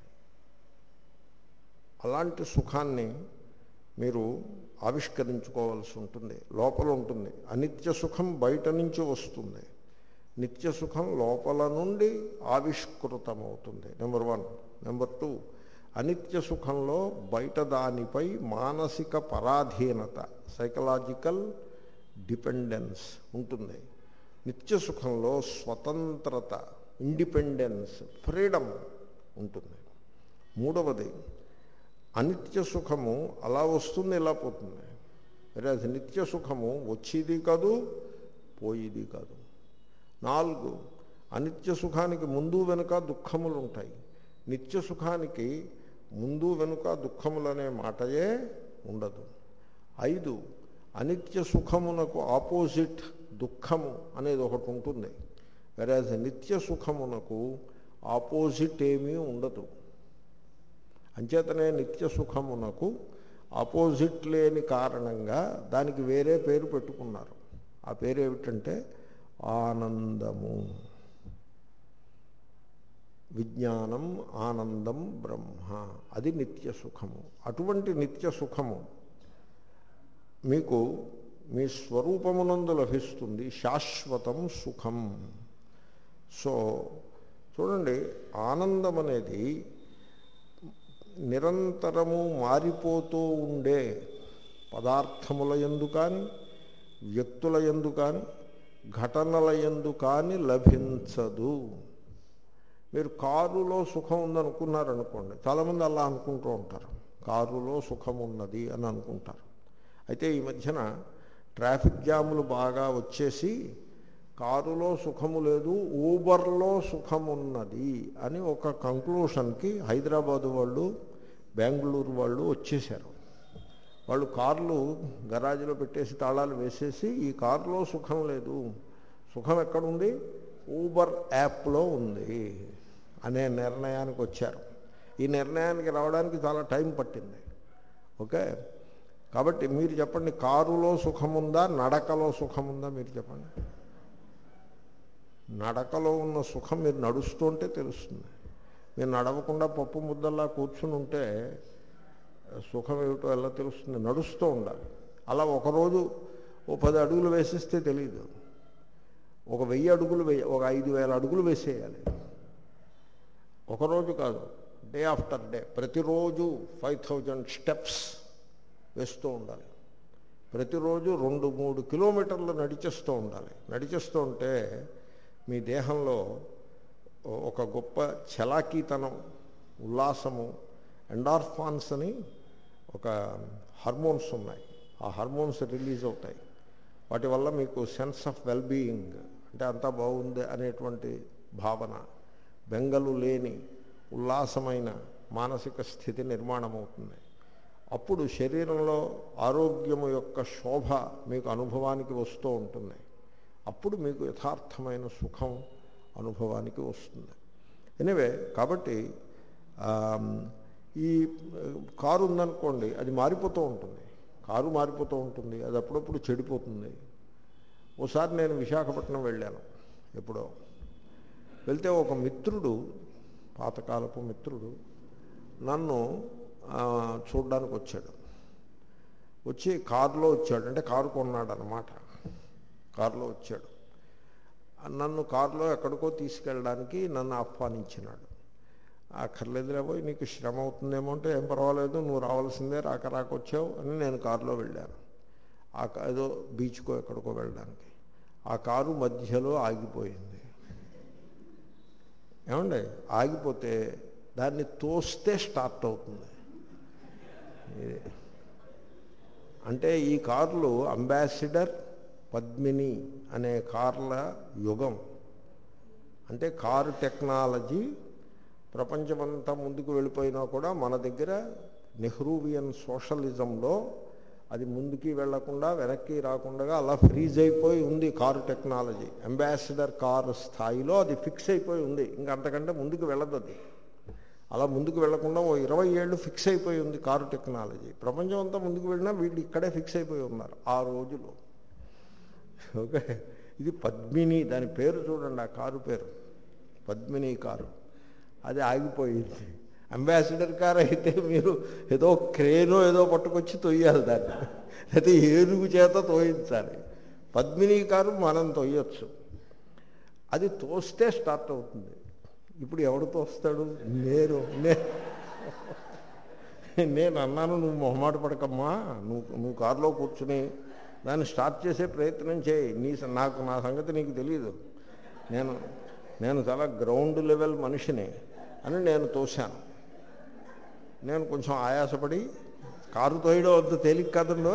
అలాంటి సుఖాన్ని మీరు ఆవిష్కరించుకోవాల్సి ఉంటుంది, లోపల ఉంటుంది. అనిత్య సుఖం బయట నుంచి వస్తుంది, నిత్య సుఖం లోపల నుండి ఆవిష్కృతమవుతుంది. Number one. నెంబర్ టూ, అనిత్య సుఖంలో బయట దానిపై మానసిక పరాధీనత, సైకలాజికల్ డిపెండెన్స్ ఉంటుంది. నిత్య సుఖంలో స్వతంత్రత, ఇండిపెండెన్స్, ఫ్రీడమ్ ఉంటుంది. మూడవది, అనిత్య సుఖము అలా వస్తుంది ఇలా పోతుంది. వేరే నిత్య సుఖము వచ్చేది కాదు, పోయేది కాదు. నాలుగు, అనిత్య సుఖానికి ముందు వెనుక దుఃఖములు ఉంటాయి. నిత్య సుఖానికి ముందు వెనుక దుఃఖములనే మాటయే ఉండదు. ఐదు, అనిత్య సుఖమునకు ఆపోజిట్ దుఃఖము అనేది ఒకటి ఉంటుంది. వేరే నిత్య సుఖమునకు ఆపోజిట్ ఏమీ ఉండదు. అంచేతనే నిత్య సుఖమునకు ఆపోజిట్ లేని కారణంగా దానికి వేరే పేరు పెట్టుకున్నారు. ఆ పేరు ఏమిటంటే ఆనందము. విజ్ఞానం ఆనందం బ్రహ్మ, అది నిత్య సుఖము. అటువంటి నిత్య సుఖము మీకు మీ స్వరూపమునందు లభిస్తుంది, శాశ్వతం సుఖం. సో చూడండి, ఆనందం అనేది నిరంతరము మారిపోతూ ఉండే పదార్థముల యందు కానీ, వ్యక్తుల యందు కానీ, ఘటనల యందు కానీ లభించదు. మీరు కారులో సుఖం ఉందనుకున్నారనుకోండి, చాలామంది అలా అనుకుంటూ ఉంటారు, కారులో సుఖం ఉన్నది అని అనుకుంటారు. అయితే ఈ మధ్యన ట్రాఫిక్ జాములు బాగా వచ్చేసి కారులో సుఖము లేదు, ఊబర్లో సుఖమున్నది అని ఒక కంక్లూషన్కి హైదరాబాదు వాళ్ళు, బెంగళూరు వాళ్ళు వచ్చేశారు. వాళ్ళు కార్లు గరాజులో పెట్టేసి తాళాలు వేసేసి ఈ కారులో సుఖం లేదు, సుఖం ఎక్కడుంది, ఊబర్ యాప్లో ఉంది అనే నిర్ణయానికి వచ్చారు. ఈ నిర్ణయానికి రావడానికి చాలా టైం పట్టింది. ఓకే, కాబట్టి మీరు చెప్పండి, కారులో సుఖం ఉందా, నడకలో సుఖం ఉందా? మీరు చెప్పండి. నడకలో ఉన్న సుఖం మీరు నడుస్తుంటే తెలుస్తుంది. మీరు నడవకుండా పప్పు ముద్దల్లా కూర్చుని ఉంటే సుఖం ఏమిటో ఎలా తెలుస్తుంది? నడుస్తూ ఉండాలి. అలా ఒకరోజు ఓ పది అడుగులు వేసిస్తే తెలియదు. ఒక వెయ్యి అడుగులు వేయ ఒక ఐదు వేల అడుగులు వేసేయాలి. ఒకరోజు కాదు, డే ఆఫ్టర్ డే, ప్రతిరోజు ఫైవ్ థౌజండ్ స్టెప్స్ వేస్తూ ఉండాలి. ప్రతిరోజు రెండు మూడు కిలోమీటర్లు నడిచేస్తూ ఉండాలి. నడిచేస్తూ ఉంటే మీ దేహంలో ఒక గొప్ప చలాకీతనం, ఉల్లాసము, ఎండార్ఫాన్స్ అని ఒక హార్మోన్స్ ఉన్నాయి. ఆ హార్మోన్స్ రిలీజ్ అవుతాయి. వాటి వల్ల మీకు సెన్స్ ఆఫ్ వెల్బీయింగ్, అంటే అంతా బాగుంది అనేటువంటి భావన, బెంగలు లేని ఉల్లాసమైన మానసిక స్థితి నిర్మాణం అవుతుంది. అప్పుడు శరీరంలో ఆరోగ్యము యొక్క శోభ మీకు అనుభవానికి వస్తూ ఉంటుంది. అప్పుడు మీకు యథార్థమైన సుఖం అనుభవానికి వస్తుంది. ఎనివే, కాబట్టి ఈ కారు ఉందనుకోండి, అది మారిపోతూ ఉంటుంది. కారు మారిపోతూ ఉంటుంది, అది అప్పుడప్పుడు చెడిపోతుంది. ఓసారి నేను విశాఖపట్నం వెళ్ళాను. ఎప్పుడో వెళ్తే ఒక మిత్రుడు, పాతకాలపు మిత్రుడు, నన్ను చూడ్డానికి వచ్చాడు. వచ్చి కారులో వచ్చాడు, అంటే కారు కొన్నాడు అన్నమాట. కారులో వచ్చాడు. నన్ను కారులో ఎక్కడికో తీసుకెళ్ళడానికి నన్ను ఆహ్వానించినాడు. అక్కర్లేదులే పోయి, నీకు శ్రమ అవుతుందేమో అంటే, ఏం పర్వాలేదు, నువ్వు రావాల్సిందే, రాక రాకొచ్చావు అని నేను కారులో వెళ్ళాను. ఆ ఏదో బీచ్కో ఎక్కడికో వెళ్ళడానికి. ఆ కారు మధ్యలో ఆగిపోయింది. ఏమండి, ఆగిపోతే దాన్ని తోస్తే స్టార్ట్ అవుతుంది. అంటే ఈ కార్లు అంబాసిడర్, పద్మిని అనే కార్ల యుగం. అంటే కారు టెక్నాలజీ ప్రపంచమంతా ముందుకు వెళ్ళిపోయినా కూడా మన దగ్గర నెహ్రూవియన్ సోషలిజంలో అది ముందుకి వెళ్లకుండా వెనక్కి రాకుండా అలా ఫ్రీజ్ అయిపోయి ఉంది కారు టెక్నాలజీ. అంబాసిడర్ కారు స్థాయిలో అది ఫిక్స్ అయిపోయి ఉంది. ఇంకా అంతకంటే ముందుకు వెళ్ళదు. అది అలా ముందుకు వెళ్లకుండా ఓ ఇరవై ఏళ్ళు ఫిక్స్ అయిపోయి ఉంది కారు టెక్నాలజీ. ప్రపంచం అంతా ముందుకు వెళ్ళినా వీళ్ళు ఇక్కడే ఫిక్స్ అయిపోయి ఉన్నారు ఆ రోజులో. ఓకే, ఇది పద్మిని, దాని పేరు చూడండి, ఆ కారు పేరు పద్మిని కారు. అది ఆగిపోయింది. అంబాసిడర్ కారు అయితే మీరు ఏదో క్రేనో ఏదో పట్టుకొచ్చి తొయ్యాలి దాన్ని, అయితే ఏనుగు చేత తోయించాలి. పద్మిని కారు మనం తొయ్యొచ్చు. అది తోస్తే స్టార్ట్ అవుతుంది. ఇప్పుడు ఎవడు తోస్తాడు? నేను నేను అన్నాను, నువ్వు మొహమాట పడకమ్మా, నువ్వు నువ్వు కారులో కూర్చుని దాన్ని స్టార్ట్ చేసే ప్రయత్నం చేయి. నీ నాకు నా సంగతి నీకు తెలియదు, నేను నేను చాలా గ్రౌండ్ లెవెల్ మనిషిని అని నేను తోశాను. నేను కొంచెం ఆయాసపడి, కారు తోయడం అంత తేలిక కాదండో,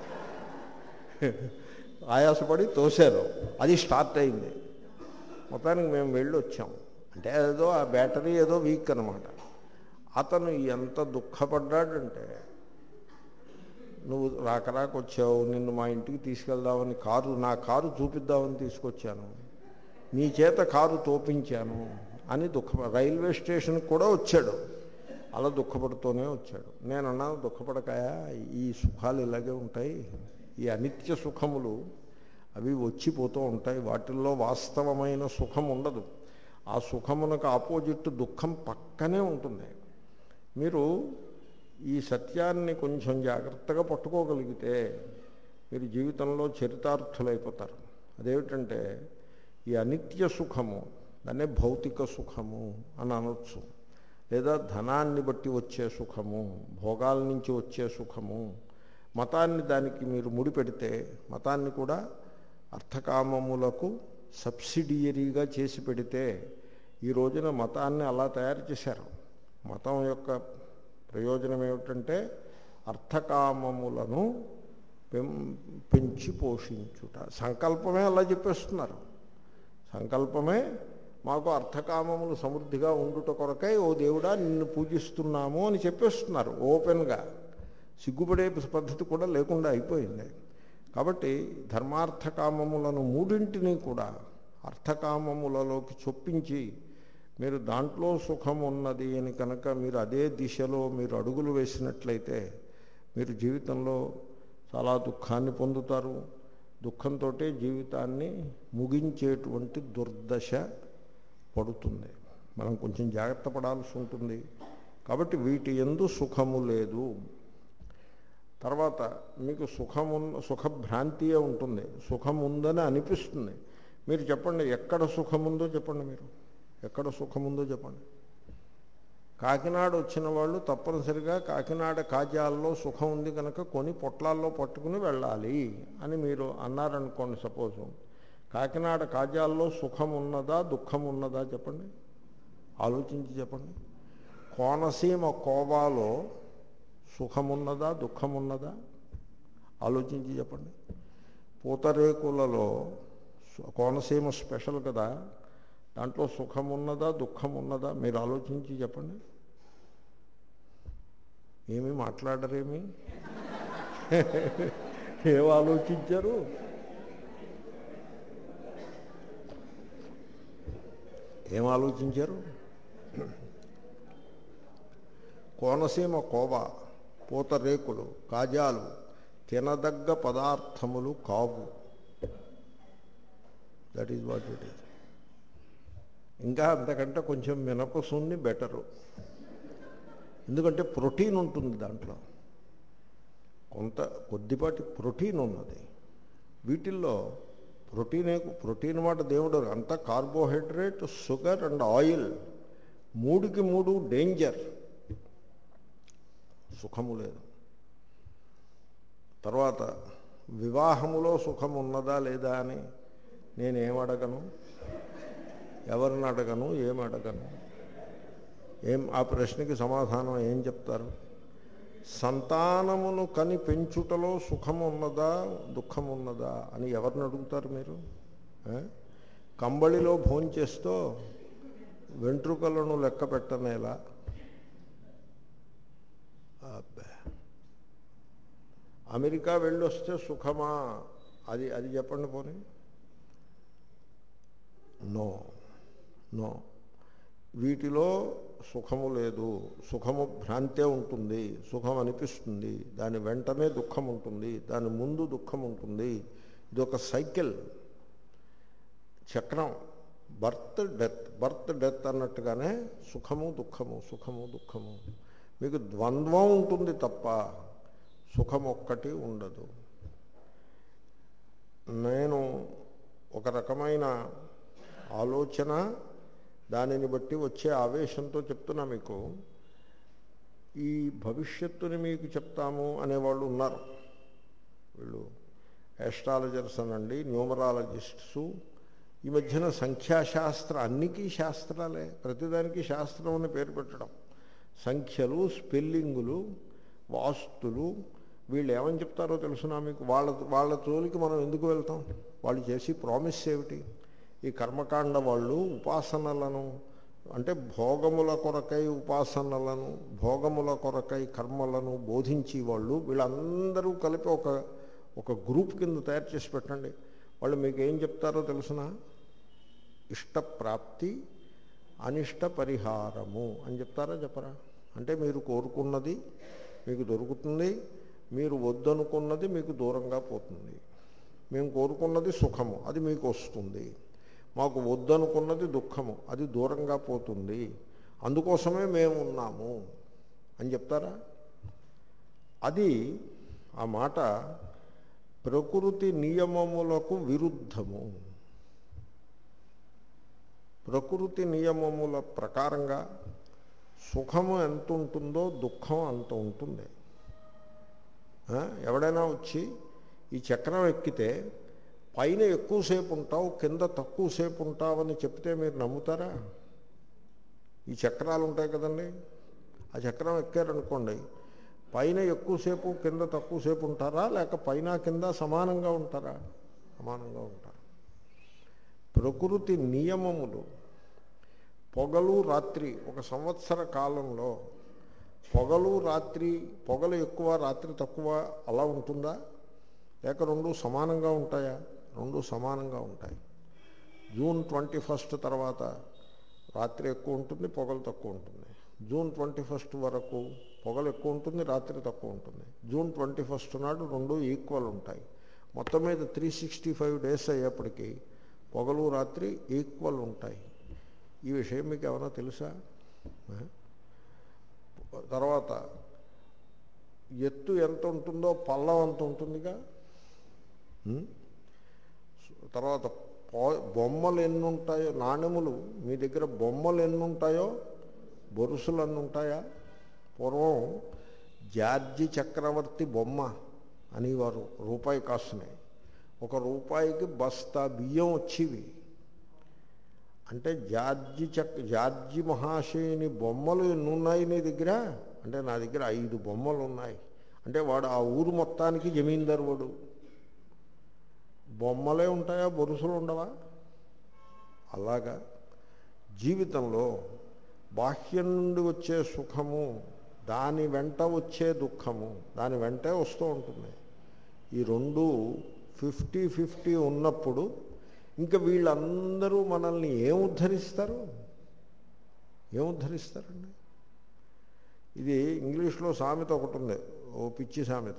ఆయాసపడి తోశాను. అది స్టార్ట్ అయింది. మొత్తానికి మేము వెళ్ళి వచ్చాము. అంటే ఏదో ఆ బ్యాటరీ ఏదో వీక్ అనమాట. అతను ఎంత దుఃఖపడ్డాడంటే, నువ్వు రాక రాక వచ్చావు, నిన్ను మా ఇంటికి తీసుకెళ్దామని కారు, నా కారు చూపిద్దామని తీసుకొచ్చాను, నీ చేత కారు తోపించాను అని దుఃఖ రైల్వే స్టేషన్కి కూడా వచ్చాడు. అలా దుఃఖపడుతూనే వచ్చాడు. నేను అన్నాను, దుఃఖపడకాయా, ఈ సుఖాలు ఇలాగే ఉంటాయి, ఈ అనిత్య సుఖములు అవి వచ్చిపోతూ ఉంటాయి, వాటిల్లో వాస్తవమైన సుఖం ఉండదు. ఆ సుఖమునకు ఆపోజిట్ దుఃఖం పక్కనే ఉంటుంది. మీరు ఈ సత్యాన్ని కొంచెం జాగ్రత్తగా పట్టుకోగలిగితే మీరు జీవితంలో చరితార్థులైపోతారు. అదేమిటంటే, ఈ అనిత్య సుఖము, దాన్నే భౌతిక సుఖము అని అనొచ్చు, లేదా ధనాన్ని బట్టి వచ్చే సుఖము, భోగాల నుంచి వచ్చే సుఖము. మతాన్ని దానికి మీరు ముడిపెడితే, మతాన్ని కూడా అర్థకామములకు సబ్సిడియరీగా చేసి పెడితే, ఈ రోజున మతాన్ని అలా తయారు చేశారు. మతం యొక్క ప్రయోజనం ఏమిటంటే అర్థకామములను పెంచి పోషించుట. సంకల్పమే అలా చెప్పేస్తున్నారు. సంకల్పమే మాకు అర్థకామములు సమృద్ధిగా ఉండుట కొరకై ఓ దేవుడా నిన్ను పూజిస్తున్నాము అని చెప్పేస్తున్నారు ఓపెన్గా. సిగ్గుపడే పద్ధతి కూడా లేకుండా అయిపోయింది. కాబట్టి ధర్మార్థకామములను మూడింటినీ కూడా అర్థకామములలోకి చొప్పించి మీరు దాంట్లో సుఖం ఉన్నది అని కనుక మీరు అదే దిశలో మీరు అడుగులు వేసినట్లయితే మీరు జీవితంలో చాలా దుఃఖాన్ని పొందుతారు. దుఃఖంతో జీవితాన్ని ముగించేటువంటి దుర్దశ పడుతుంది. మనం కొంచెం జాగ్రత్త పడాల్సి ఉంటుంది. కాబట్టి వీటి యందు సుఖము లేదు. తర్వాత మీకు సుఖము సుఖభ్రాంతియే ఉంటుంది. సుఖం ఉందని అనిపిస్తుంది. మీరు చెప్పండి, ఎక్కడ సుఖముందో చెప్పండి. మీరు ఎక్కడ సుఖముందో చెప్పండి. కాకినాడ వచ్చిన వాళ్ళు తప్పనిసరిగా కాకినాడ కాజాల్లో సుఖం ఉంది కనుక కొని పొట్లాల్లో పట్టుకుని వెళ్ళాలి అని మీరు అన్నారనుకోండి. సపోజు కాకినాడ కాజాల్లో సుఖం ఉన్నదా దుఃఖం ఉన్నదా చెప్పండి, ఆలోచించి చెప్పండి. కోనసీమ కోవాలో సుఖమున్నదా దుఃఖమున్నదా ఆలోచించి చెప్పండి. పూతరేకులలో కోనసీమ స్పెషల్ కదా, దాంట్లో సుఖమున్నదా దుఃఖమున్నదా మీరు ఆలోచించి చెప్పండి. ఏమీ మాట్లాడరేమి? ఏం ఆలోచించారు? ఏం ఆలోచించారు? కోనసీమ కోవా, పూతరేకులు, కాజాలు తినదగ్గ పదార్థములు కావు. That is what it is. ఇంకా అంతకంటే కొంచెం మినపసున్ని బెటరు. ఎందుకంటే ప్రోటీన్ ఉంటుంది దాంట్లో, కొంత కొద్దిపాటి ప్రోటీన్ ఉన్నది. వీటిల్లో ప్రోటీనే ప్రోటీన్ మాట దేవుడు అంతా కార్బోహైడ్రేట్, షుగర్ అండ్ ఆయిల్, మూడుకి మూడు డేంజర్. సుఖము లేదు. తర్వాత వివాహములో సుఖం ఉన్నదా లేదా అని నేనేమడగను, ఎవరిని అడగను, ఏం అడగను. ఏం ఆ ప్రశ్నకి సమాధానం ఏం చెప్తారు? సంతానమును కని పెంచుటలో సుఖం ఉన్నదా దుఃఖం ఉన్నదా అని ఎవరిని అడుగుతారు మీరు? కంబళిలో భోంచేస్తూ వెంట్రుకలను లెక్క పెట్టనేలా? అబ్బా, అమెరికా వెళ్ళొస్తే సుఖమా అది అది చెప్పండి పోనీ. నో నో, వీటిలో సుఖము లేదు. సుఖము భ్రాంతే ఉంటుంది. సుఖం అనిపిస్తుంది, దాని వెంటనే దుఃఖం ఉంటుంది, దాని ముందు దుఃఖం ఉంటుంది. ఇది ఒక సైకిల్, చక్రం. బర్త్ డెత్ బర్త్ డెత్ అన్నట్టుగానే సుఖము దుఃఖము సుఖము దుఃఖము. మీకు ద్వంద్వం ఉంటుంది తప్ప సుఖం ఒక్కటి ఉండదు. నేను ఒక రకమైన ఆలోచన, దానిని బట్టి వచ్చే ఆవేశంతో చెప్తున్నా మీకు. ఈ భవిష్యత్తుని మీకు చెప్తాము అనేవాళ్ళు ఉన్నారు. వీళ్ళు యాస్ట్రాలజర్స్ అనండి, న్యూమరాలజిస్ట్సు. ఈ మధ్యన సంఖ్యాశాస్త్ర, అన్నికీ శాస్త్రాలే, ప్రతిదానికి శాస్త్రం అని పేరు పెట్టడం. సంఖ్యలు, స్పెల్లింగులు, వాస్తులు, వీళ్ళు ఏమని చెప్తారో తెలుసునా మీకు? వాళ్ళ వాళ్ళ జోలికి మనం ఎందుకు వెళ్తాం? వాళ్ళు చేసి ప్రామిస్ ఏమిటి? ఈ కర్మకాండ వాళ్ళు ఉపాసనలను, అంటే భోగముల కొరకై ఉపాసనలను, భోగముల కొరకై కర్మలను బోధించి వాళ్ళు, వీళ్ళందరూ కలిపి ఒక ఒక గ్రూప్ కింద తయారు చేసి పెట్టండి. వాళ్ళు మీకు ఏం చెప్తారో తెలుసిన? ఇష్టప్రాప్తి, అనిష్ట పరిహారము అని చెప్తారా చెప్పరా? అంటే మీరు కోరుకున్నది మీకు దొరుకుతుంది, మీరు వద్దనుకున్నది మీకు దూరంగా పోతుంది. మేము కోరుకున్నది సుఖము, అది మీకు వస్తుంది. మాకు వద్దనుకున్నది దుఃఖము, అది దూరంగా పోతుంది. అందుకోసమే మేము ఉన్నాము అని చెప్తారా? అది ఆ మాట ప్రకృతి నియమములకు విరుద్ధము. ప్రకృతి నియమముల ప్రకారంగా సుఖము ఎంత ఉంటుందో దుఃఖం అంత ఉంటుంది. ఎవడైనా వచ్చి ఈ చక్రం ఎక్కితే పైన ఎక్కువసేపు ఉంటావు, కింద తక్కువసేపు ఉంటావని చెప్తే మీరు నమ్ముతారా? ఈ చక్రాలు ఉంటాయి కదండి, ఆ చక్రం ఎక్కారనుకోండి, పైన ఎక్కువసేపు కింద తక్కువసేపు ఉంటారా, లేక పైన కింద సమానంగా ఉంటారా? సమానంగా ఉంటారు. ప్రకృతి నియమములు పొగలు రాత్రి ఒక సంవత్సర కాలంలో పొగలు రాత్రి, పొగలు ఎక్కువ రాత్రి తక్కువ అలా ఉంటుందా? లేక రెండు సమానంగా ఉంటాయా? రెండు సమానంగా ఉంటాయి. జూన్ ట్వంటీ ఫస్ట్ తర్వాత రాత్రి ఎక్కువ ఉంటుంది, పొగలు తక్కువ ఉంటుంది. జూన్ ట్వంటీ ఫస్ట్ వరకు పొగలు ఎక్కువ ఉంటుంది, రాత్రి తక్కువ ఉంటుంది. జూన్ ట్వంటీ ఫస్ట్ నాడు రెండు ఈక్వల్ ఉంటాయి. మొత్తం మీద త్రీ సిక్స్టీ ఫైవ్ డేస్ అయ్యేప్పటికీ పొగలు రాత్రి ఈక్వల్ ఉంటాయి. ఈ విషయం మీకు ఏమైనా తెలుసా? తర్వాత ఎత్తు ఎంత ఉంటుందో పల్లం అంత ఉంటుందిగా. తర్వాత బొమ్మలు ఎన్ని ఉంటాయో, నాణెములు మీ దగ్గర బొమ్మలు ఎన్ని ఉంటాయో బొరుసులు అన్ని ఉంటాయా? పూర్వం జార్జి చక్రవర్తి బొమ్మ అనేవారు, రూపాయి కాసునే. ఒక రూపాయికి బస్తా బియ్యం వచ్చేవి. అంటే జార్జి చక్ జార్జి మహాశయుని బొమ్మలు ఎన్ని ఉన్నాయి నీ దగ్గర అంటే, నా దగ్గర ఐదు బొమ్మలు ఉన్నాయి. అంటే వాడు ఆ ఊరు మొత్తానికి జమీందారు వాడు. బొమ్మలే ఉంటాయా, బొరుసులు ఉండవా? అలాగా జీవితంలో బాహ్యం నుండి వచ్చే సుఖము, దాని వెంట వచ్చే దుఃఖము దాని వెంటే వస్తూ ఉంటుంది. ఈ రెండు ఫిఫ్టీ ఫిఫ్టీ ఉన్నప్పుడు ఇంకా వీళ్ళందరూ మనల్ని ఏం ఉద్ధరిస్తారు? ఏం ఉద్ధరిస్తారండి? ఇది ఇంగ్లీష్లో సామెత ఒకటి ఉంది, ఓ పిచ్చి సామెత.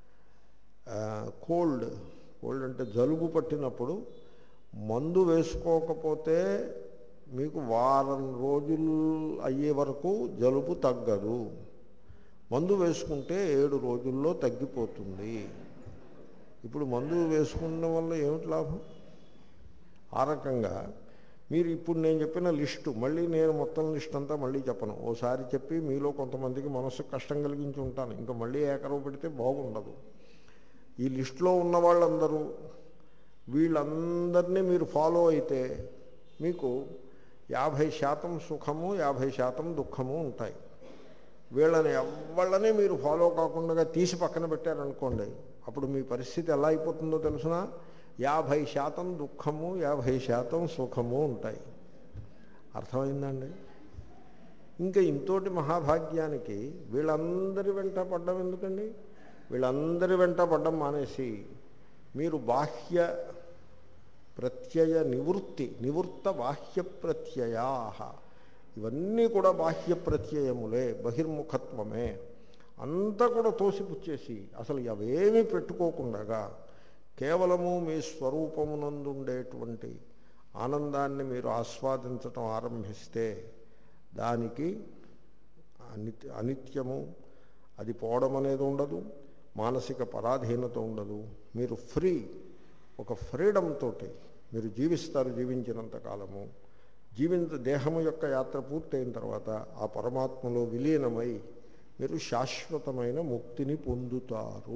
కోల్డ్ కోల్డ్ అంటే జలుబు పట్టినప్పుడు మందు వేసుకోకపోతే మీకు వారం రోజులు అయ్యే వరకు జలుబు తగ్గదు, మందు వేసుకుంటే ఏడు రోజుల్లో తగ్గిపోతుంది. ఇప్పుడు మందు వేసుకున్న వల్ల ఏమిటి లాభం? ఆ రకంగా మీరు ఇప్పుడు నేను చెప్పిన లిస్టు, మళ్ళీ నేను మొత్తం లిస్ట్ అంతా మళ్ళీ చెప్పను, ఓసారి చెప్పి మీలో కొంతమందికి మనస్సు కష్టం కలిగించి ఉంటాను, ఇంకా మళ్ళీ ఏకరవ పెడితే బాగుండదు. ఈ లిస్టులో ఉన్న వాళ్ళందరూ, వీళ్ళందరినీ మీరు ఫాలో అయితే మీకు యాభై శాతం సుఖము యాభై శాతం దుఃఖము ఉంటాయి. వీళ్ళని ఎవళ్ళని మీరు ఫాలో కాకుండా తీసి పక్కన పెట్టారనుకోండి, అప్పుడు మీ పరిస్థితి ఎలా అయిపోతుందో తెలుసునా? యాభై శాతం దుఃఖము యాభై శాతం సుఖము ఉంటాయి. అర్థమైందండి? ఇంకా ఇంతోటి మహాభాగ్యానికి వీళ్ళందరి వెంట పడ్డం ఎందుకండి? వీళ్ళందరి వెంట పడ్డం మానేసి మీరు బాహ్య ప్రత్యయ నివృత్తి, నివృత్త బాహ్య ప్రత్యయా, ఇవన్నీ కూడా బాహ్య ప్రత్యయములే, బహిర్ముఖత్వమే, అంతా కూడా తోసిపుచ్చేసి అసలు అవేమీ పెట్టుకోకుండా కేవలము మీ స్వరూపమునందుండేటువంటి ఆనందాన్ని మీరు ఆస్వాదించటం ఆరంభిస్తే దానికి అనిత్య అనిత్యము అది పోవడం అనేది ఉండదు, మానసిక పరాధీనత ఉండదు. మీరు ఫ్రీ, ఒక ఫ్రీడమ్ తోటి మీరు జీవిస్తారు. జీవించినంత కాలము జీవించ దేహము యొక్క యాత్ర పూర్తయిన తర్వాత ఆ పరమాత్మలో విలీనమై మీరు శాశ్వతమైన ముక్తిని పొందుతారు.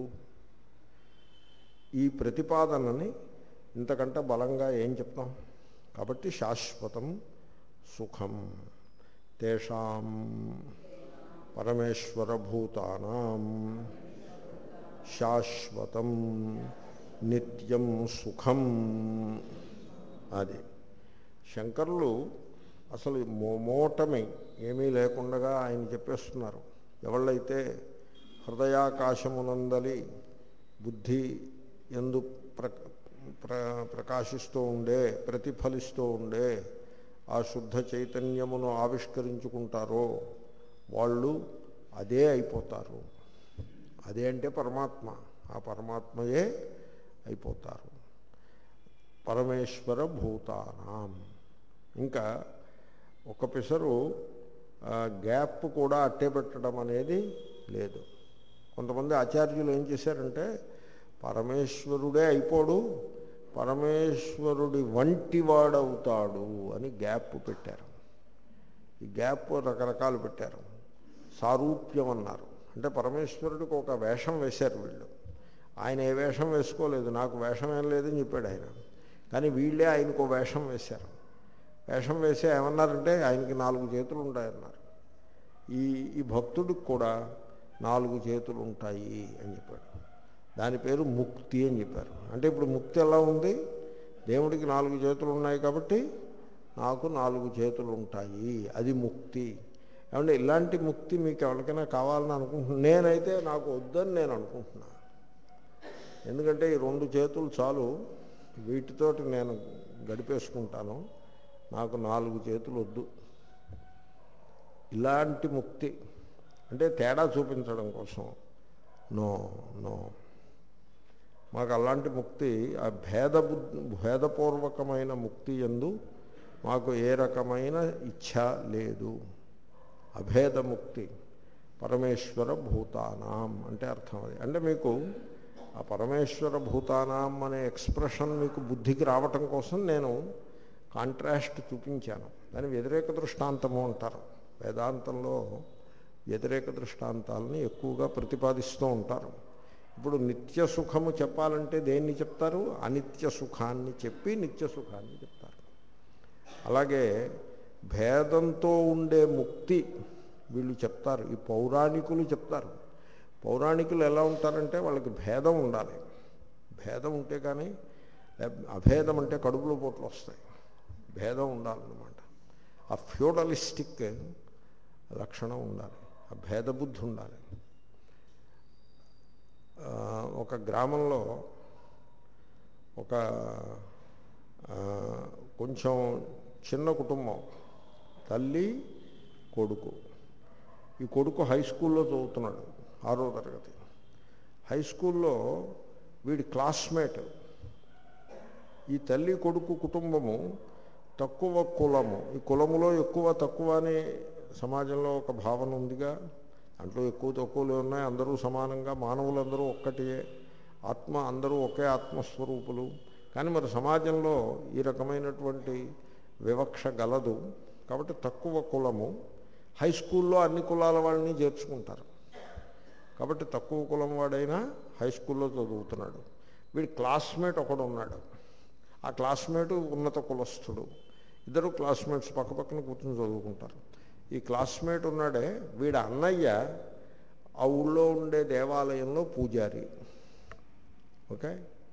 ఈ ప్రతిపాదనని ఇంతకంటే బలంగా ఏం చెప్తాం? కాబట్టి శాశ్వతం సుఖం తేషాం పరమేశ్వరభూతానాం శాశ్వతం నిత్యం సుఖం. అది శంకరులు అసలు మోమోటమి ఏమీ లేకుండా ఆయన చెప్పేస్తున్నారు. ఎవళ్ళైతే హృదయాకాశమునందలి బుద్ధి ఎందు ప్ర ప్ర ప్రకాశిస్తూ ఉండే, ప్రతిఫలిస్తూ ఉండే ఆ శుద్ధ చైతన్యమును ఆవిష్కరించుకుంటారో వాళ్ళు అదే అయిపోతారు. అదే అంటే పరమాత్మ, ఆ పరమాత్మయే అయిపోతారు. పరమేశ్వర భూతానాం. ఇంకా ఒక పిసరు గ్యాప్ కూడా అట్టే పెట్టడం అనేది లేదు. కొంతమంది ఆచార్యులు ఏం చేశారంటే పరమేశ్వరుడే అయిపోడు, పరమేశ్వరుడి వంటి వాడవుతాడు అని గ్యాప్ పెట్టారు. ఈ గ్యాప్ రకరకాలు పెట్టారు. సారూప్యం అన్నారు, అంటే పరమేశ్వరుడికి ఒక వేషం వేశారు వీళ్ళు. ఆయన ఏ వేషం వేసుకోలేదు, నాకు వేషం ఏం లేదని చెప్పాడు ఆయన. కానీ వీళ్ళే ఆయనకు ఒక వేషం వేశారు. వేషం వేసి ఏమన్నారంటే ఆయనకి నాలుగు చేతులు ఉంటాయన్నారు. ఈ ఈ భక్తుడికి కూడా నాలుగు చేతులు ఉంటాయి అని చెప్పాడు. దాని పేరు ముక్తి అని చెప్పారు. అంటే ఇప్పుడు ముక్తి ఎలా ఉంది? దేవుడికి నాలుగు చేతులు ఉన్నాయి కాబట్టి నాకు నాలుగు చేతులు ఉంటాయి, అది ముక్తి. ఏమంటే ఇలాంటి ముక్తి మీకు ఎవరికైనా కావాలని అనుకుంటున్నాను. నేనైతే నాకు వద్దని నేను అనుకుంటున్నాను. ఎందుకంటే ఈ రెండు చేతులు చాలు, వీటితోటి నేను గడిపేసుకుంటాను, నాకు నాలుగు చేతులు వద్దు. ఇలాంటి ముక్తి అంటే తేడా చూపించడం కోసం. నో నో మాకు అలాంటి ముక్తి, ఆ భేద భేదపూర్వకమైన ముక్తి యందు మాకు ఏ రకమైన ఇచ్ఛ లేదు. అభేద ముక్తి పరమేశ్వర భూతానాం అంటే అర్థం అది. అంటే మీకు ఆ పరమేశ్వర భూతానాం అనే ఎక్స్ప్రెషన్ మీకు బుద్ధికి రావటం కోసం నేను కాంట్రాస్ట్ చూపించాను. దాని వ్యతిరేక దృష్టాంతము అంటారు. వేదాంతంలో వ్యతిరేక దృష్టాంతాలని ఎక్కువగా ప్రతిపాదిస్తూ ఉంటారు. ఇప్పుడు నిత్య సుఖము చెప్పాలంటే దేన్ని చెప్తారు? అనిత్య సుఖాన్ని చెప్పి నిత్య సుఖాన్ని చెప్తారు. అలాగే భేదంతో ఉండే ముక్తి వీళ్ళు చెప్తారు, ఈ పౌరాణికులు చెప్తారు. పౌరాణికులు ఎలా ఉంటారంటే వాళ్ళకి భేదం ఉండాలి. భేదం ఉంటే కానీ, అభేదం అంటే కడుపులో పోట్లు వస్తాయి. భేదం ఉండాలన్నమాట. ఆ ఫ్యూడలిస్టిక్ లక్షణం ఉండాలి, ఆ భేదబుద్ధి ఉండాలి. ఒక గ్రామంలో ఒక కొంచెం చిన్న కుటుంబం, తల్లి కొడుకు. ఈ కొడుకు హై స్కూల్లో చదువుతున్నాడు, ఆరో తరగతి. హై స్కూల్లో వీడి క్లాస్మేట్. ఈ తల్లి కొడుకు కుటుంబము తక్కువ కులము. ఈ కులములో ఎక్కువ తక్కువ అని సమాజంలో ఒక భావన ఉందిగా. దాంట్లో ఎక్కువ తక్కువలు ఉన్నాయి. అందరూ సమానంగా, మానవులందరూ ఒక్కటియే, ఆత్మ అందరూ ఒకే ఆత్మస్వరూపులు. కానీ మరి సమాజంలో ఈ రకమైనటువంటి వివక్ష గలదు. కాబట్టి తక్కువ కులము హై స్కూల్లో అన్ని కులాల వాళ్ళని చేర్చుకుంటారు. కాబట్టి తక్కువ కులం వాడైనా హై స్కూల్లో చదువుతున్నాడు. వీడి క్లాస్మేట్ ఒకడు ఉన్నాడు. ఆ క్లాస్మేటు ఉన్నత కులస్థుడు. ఇద్దరు క్లాస్మేట్స్ పక్కపక్కన కూర్చొని చదువుకుంటారు. ఈ క్లాస్మేట్ ఉన్నాడే, వీడి అన్నయ్య ఆ ఊళ్ళో ఉండే దేవాలయంలో పూజారి. ఓకే.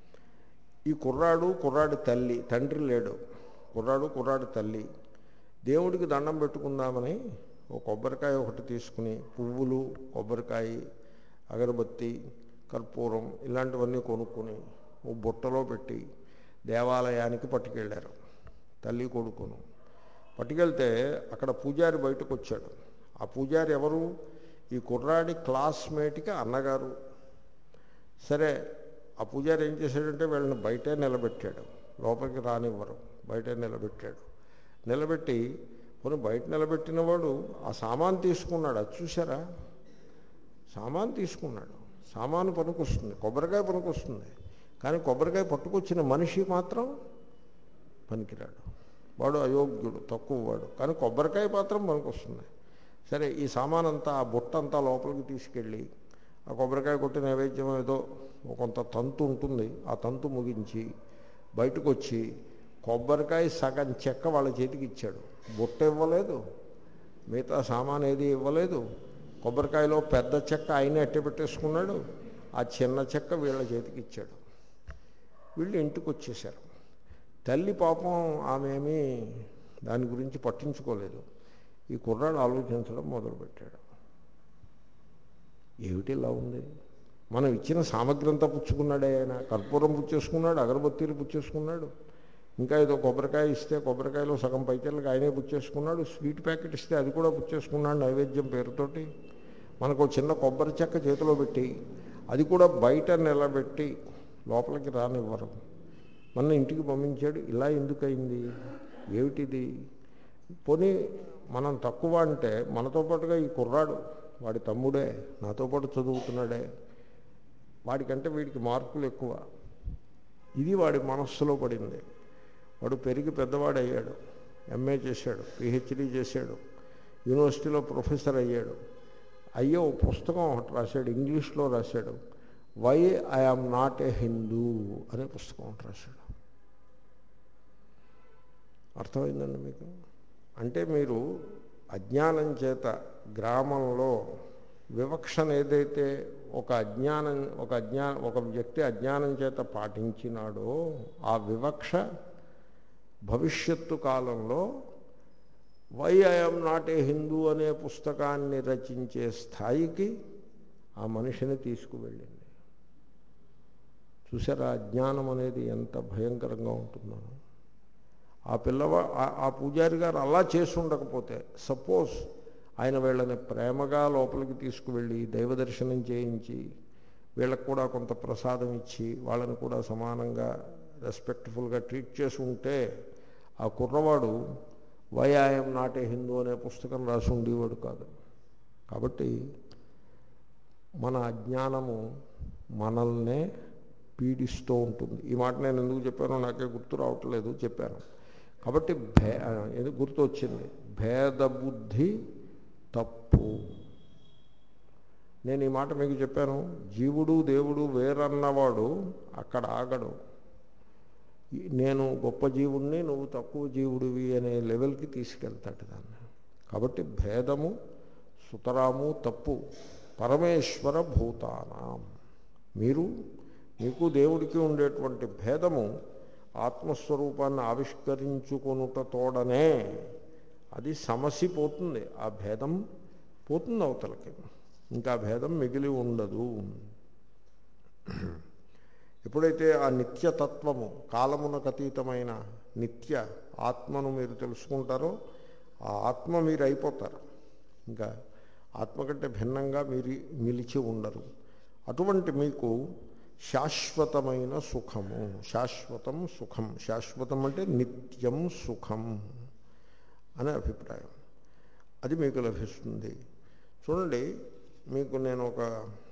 ఈ కుర్రాడు కుర్రాడి తల్లి, తండ్రి లేడు, కుర్రాడు కుర్రాడి తల్లి దేవుడికి దండం పెట్టుకుందామని ఒక కొబ్బరికాయ ఒకటి తీసుకుని, పువ్వులు, కొబ్బరికాయ, అగరబత్తి, కర్పూరం ఇలాంటివన్నీ కొనుక్కొని ఓ బుట్టలో పెట్టి దేవాలయానికి పట్టుకెళ్ళారు. తల్లి కొడుకును పట్టుకెళ్తే అక్కడ పూజారి బయటకు వచ్చాడు. ఆ పూజారి ఎవరు? ఈ కుర్రాడి క్లాస్మేట్కి అన్నగారు. సరే, ఆ పూజారి ఏం చేశాడంటే వీళ్ళని బయటే నిలబెట్టాడు, లోపలికి రానివ్వరు, బయటే నిలబెట్టాడు. నిలబెట్టి కొన్ని బయట నిలబెట్టిన వాడు ఆ సామాను తీసుకున్నాడు. అది చూసారా? సామాను తీసుకున్నాడు. సామాను పనికొస్తుంది, కొబ్బరికాయ పనికొస్తుంది. కానీ కొబ్బరికాయ పట్టుకొచ్చిన మనిషి మాత్రం పనికిరాడు. వాడు అయోగ్యుడు, తక్కువ వాడు. కానీ కొబ్బరికాయ మాత్రం పనికొస్తుంది. సరే, ఈ సామాన్ అంతా, ఆ బుట్ట అంతా లోపలికి తీసుకెళ్ళి ఆ కొబ్బరికాయ కొట్టి నైవేద్యం ఏదో కొంత తంతు ఉంటుంది, ఆ తంతు ముగించి బయటకు వచ్చి కొబ్బరికాయ సగం చెక్క వాళ్ళ చేతికి ఇచ్చాడు. బుట్ట ఇవ్వలేదు, మిగతా సామాన్ ఏది ఇవ్వలేదు. కొబ్బరికాయలో పెద్ద చెక్క ఆయన అట్టే పెట్టేసుకున్నాడు, ఆ చిన్న చెక్క వీళ్ళ చేతికి ఇచ్చాడు. వీళ్ళు ఇంటికి వచ్చేసారు. తల్లి పాపం ఆమెమీ దాని గురించి పట్టించుకోలేదు. ఈ కుర్రాడు ఆలోచించడం మొదలుపెట్టాడు. ఏమిటి ఇలా ఉంది? మనం ఇచ్చిన సామగ్రి అంతా పుచ్చుకున్నాడే ఆయన. కర్పూరం పుచ్చేసుకున్నాడు, అగరబత్తీలు పుచ్చేసుకున్నాడు, ఇంకా ఏదో కొబ్బరికాయ ఇస్తే కొబ్బరికాయలో సగం పైచర్లకు ఆయనే పుచ్చేసుకున్నాడు, స్వీట్ ప్యాకెట్ ఇస్తే అది కూడా పుచ్చేసుకున్నాడు నైవేద్యం పేరుతోటి. మనకు చిన్న కొబ్బరి చెక్క చేతిలో పెట్టి అది కూడా బయట నిలబెట్టి లోపలికి రానివ్వరు, మన ఇంటికి పంపించాడు. ఇలా ఎందుకయింది? ఏమిటిది? పోనీ మనం తక్కువ అంటే మనతో పాటుగా ఈ కుర్రాడు, వాడి తమ్ముడే, నాతో పాటు చదువుతున్నాడే, వాడికంటే వీడికి మార్కులు ఎక్కువ. ఇది వాడి మనస్సులో పడింది. వాడు పెరిగి పెద్దవాడయ్యాడు, ఎంఏ చేశాడు, పిహెచ్డీ చేశాడు, యూనివర్సిటీలో ప్రొఫెసర్ అయ్యాడు. అయ్యో పుస్తకం ఒకటి రాశాడు, ఇంగ్లీష్లో రాశాడు, why I am not a Hindu అనే పుస్తకం ఒకటి రాశాడు. అర్థమైందండి మీకు? అంటే మీరు అజ్ఞానం చేత గ్రామంలో వివక్షను ఏదైతే ఒక అజ్ఞానం ఒక అజ్ఞా ఒక వ్యక్తి అజ్ఞానం చేత పాటించినాడో ఆ వివక్ష భవిష్యత్తు కాలంలో why I'm not a Hindu అనే పుస్తకాన్ని రచించే స్థాయికి ఆ మనిషిని తీసుకువెళ్ళింది. చూసారా అజ్ఞానం అనేది ఎంత భయంకరంగా ఉంటుందో. ఆ పిల్లవా ఆ పూజారి గారు అలా చేసి ఉండకపోతే, సపోజ్ ఆయన వీళ్ళని ప్రేమగా లోపలికి తీసుకువెళ్ళి దైవ దర్శనం చేయించి వీళ్ళకు కూడా కొంత ప్రసాదం ఇచ్చి వాళ్ళని కూడా సమానంగా రెస్పెక్ట్ఫుల్గా ట్రీట్ చేసి ఉంటే ఆ కుర్రవాడు why I'm not a Hindu అనే పుస్తకం రాసి ఉండేవాడు కాదు. కాబట్టి మన అజ్ఞానము మనల్నే పీడిస్తూ ఉంటుంది. ఈ మాట నేను ఎందుకు చెప్పానో నాకే గుర్తు రావట్లేదు, చెప్పాను. కాబట్టి భే ఎందుకు గుర్తు వచ్చింది, భేదబుద్ధి తప్పు. నేను ఈ మాట మీకు చెప్పాను, జీవుడు దేవుడు వేరన్నవాడు అక్కడ ఆగడు. నేను గొప్ప జీవుడిని నువ్వు తక్కువ జీవుడివి అనే లెవెల్కి తీసుకెళ్తాడు దాన్ని. కాబట్టి భేదము సుతరాము తప్పు. పరమేశ్వర భూతానాం, మీరు మీకు దేవుడికి ఉండేటువంటి భేదము ఆత్మస్వరూపాన్ని ఆవిష్కరించుకొనుట తోడనే అది సమసిపోతుంది. ఆ భేదం పోతుంది అవతలకి, ఇంకా భేదం మిగిలి ఉండదు. ఎప్పుడైతే ఆ నిత్యతత్వము కాలమునకు అతీతమైన నిత్య ఆత్మను మీరు తెలుసుకుంటారో ఆ ఆత్మ మీరు అయిపోతారు. ఇంకా ఆత్మ కంటే భిన్నంగా మీరు నిలిచి ఉండరు. అటువంటి మీకు శాశ్వతమైన సుఖము, శాశ్వతం సుఖం, శాశ్వతం అంటే నిత్యం సుఖం అనే అభిప్రాయం, అది మీకు లభిస్తుంది. చూడండి, మీకు నేను ఒక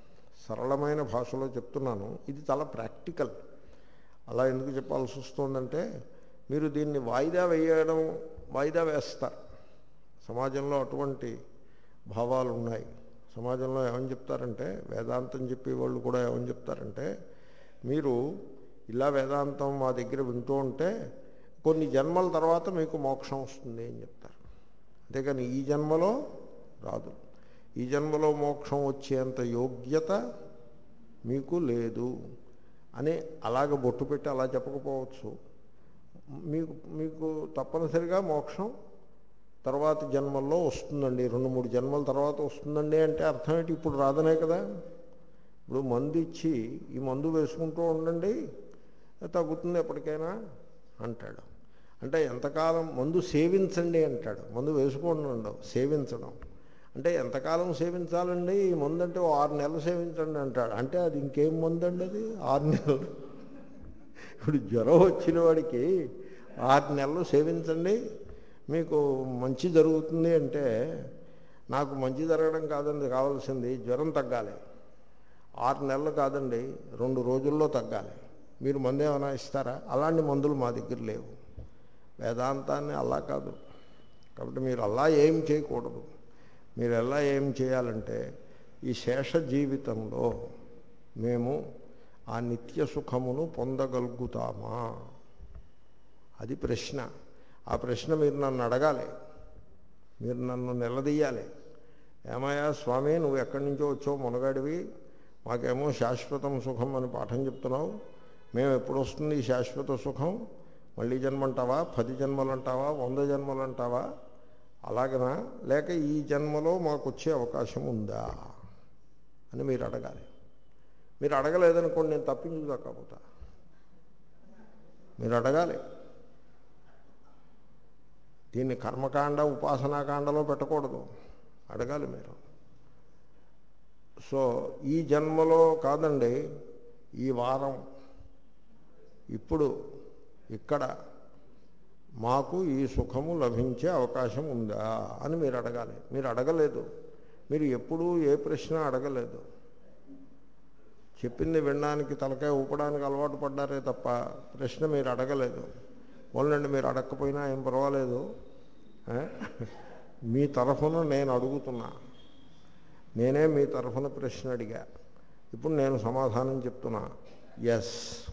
సరళమైన భాషలో చెప్తున్నాను, ఇది చాలా ప్రాక్టికల్. అలా ఎందుకు చెప్పాల్సి వస్తుందంటే మీరు దీన్ని వాయిదా వేయడం వాయిదా వేస్తారు. సమాజంలో అటువంటి భావాలు ఉన్నాయి. సమాజంలో ఏమని చెప్తారంటే, వేదాంతం చెప్పేవాళ్ళు కూడా ఏమని చెప్తారంటే, మీరు ఇలా వేదాంతం మా దగ్గర వింటూ ఉంటే కొన్ని జన్మల తర్వాత మీకు మోక్షం వస్తుంది అని చెప్తారు. అంతేకాని ఈ జన్మలో రాదు. ఈ జన్మలో మోక్షం వచ్చేంత యోగ్యత మీకు లేదు అని అలాగ బొట్టు పెట్టి అలా చెప్పకపోవచ్చు. మీకు మీకు తప్పనిసరిగా మోక్షం తర్వాత జన్మల్లో వస్తుందండి, రెండు మూడు జన్మల తర్వాత వస్తుందండి అంటే అర్థం ఏంటి? ఇప్పుడు రాదనే కదా. ఇప్పుడు మందు ఇచ్చి ఈ మందు వేసుకుంటూ ఉండండి తగ్గుతుంది ఎప్పటికైనా అంటాడు. అంటే ఎంతకాలం మందు సేవించండి అంటాడు, మందు వేసుకోండి ఉండవు, సేవించడం అంటే ఎంతకాలం సేవించాలండి ఈ మందు అంటే ఆరు నెలలు సేవించండి అంటాడు. అంటే అది ఇంకేం మందు అండి, అది ఆరు నెలలు. ఇప్పుడు జ్వరం వచ్చిన వాడికి ఆరు నెలలు సేవించండి మీకు మంచి జరుగుతుంది అంటే, నాకు మంచి జరగడం కాదండి కావాల్సింది, జ్వరం తగ్గాలి. ఆరు నెలలు కాదండి రెండు రోజుల్లో తగ్గాలి. మీరు మందు ఏమైనా ఇస్తారా? అలాంటి మందులు మా దగ్గర లేవు. వేదాంతాన్ని అలా కాదు. కాబట్టి మీరు అలా ఏం చేయకూడదు. మీరు ఎలా ఏం చేయాలంటే, ఈ శేష జీవితంలో మేము ఆ నిత్య సుఖమును పొందగలుగుతామా, అది ప్రశ్న. ఆ ప్రశ్న మీరు నన్ను అడగాలి, మీరు నన్ను నిలదీయాలి. ఏమయ్యా స్వామి, నువ్వు ఎక్కడి నుంచో వచ్చావు మునగాడివి, మాకేమో శాశ్వతం సుఖం అని పాఠం చెప్తున్నావు, మేము ఎప్పుడు వస్తుంది ఈ శాశ్వత సుఖం? మళ్ళీ జన్మంటావా, పది జన్మలు అంటావా, వంద జన్మలు అంటావా, అలాగనా, లేక ఈ జన్మలో మాకు వచ్చే అవకాశం ఉందా అని మీరు అడగాలి. మీరు అడగలేదనుకోండి నేను తప్పించుకోకపోతా. మీరు అడగాలి. దీన్ని కర్మకాండ ఉపాసనాకాండలో పెట్టకూడదు, అడగాలి మీరు. సో ఈ జన్మలో కాదండి, ఈ వారం ఇప్పుడు ఇక్కడ మాకు ఈ సుఖము లభించే అవకాశం ఉందా అని మీరు అడగాలి. మీరు అడగలేదు, మీరు ఎప్పుడూ ఏ ప్రశ్న అడగలేదు. చెప్పింది వినడానికి తలకాయ ఊపడానికి అలవాటు పడ్డారే తప్ప ప్రశ్న మీరు అడగలేదు. వాళ్ళండి మీరు అడగకపోయినా ఏం పర్వాలేదు, మీ తరఫున నేను అడుగుతున్నా, నేనే మీ తరఫున ప్రశ్న అడిగా, ఇప్పుడు నేను సమాధానం చెప్తున్నా. ఎస్,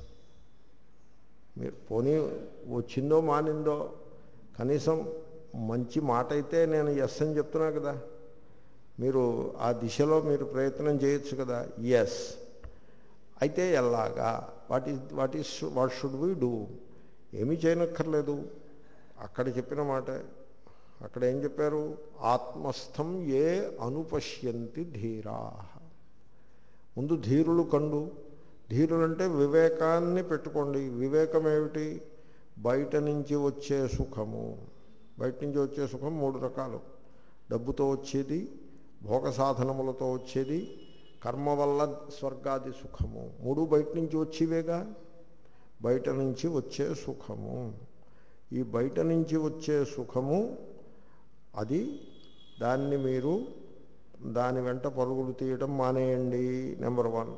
మీరు పోనీ వచ్చిందో మానిందో కనీసం మంచి మాట అయితే నేను ఎస్ అని చెప్తున్నా కదా. మీరు ఆ దిశలో మీరు ప్రయత్నం చేయొచ్చు కదా. ఎస్ అయితే ఎలాగా, what is what is what should we do? ఏమీ చేయనక్కర్లేదు, అక్కడ చెప్పిన మాట అక్కడ ఏం చెప్పారు? ఆత్మస్థం ఏ అనుపశ్యంతి ధీరా. ముందు ధీరులు కండు. ధీరులంటే వివేకాన్ని పెట్టుకోండి. వివేకం ఏమిటి? బయట నుంచి వచ్చే సుఖము. బయట నుంచి వచ్చే సుఖం మూడు రకాలు: డబ్బుతో వచ్చేది, భోగ సాధనములతో వచ్చేది, కర్మ వల్ల స్వర్గాది సుఖము. మూడు బయట నుంచి వచ్చేవేగా. బయట నుంచి వచ్చే సుఖము, ఈ బయట నుంచి వచ్చే సుఖము అది దాన్ని మీరు దాని వెంట పరుగులు తీయడం మానేయండి. Number one,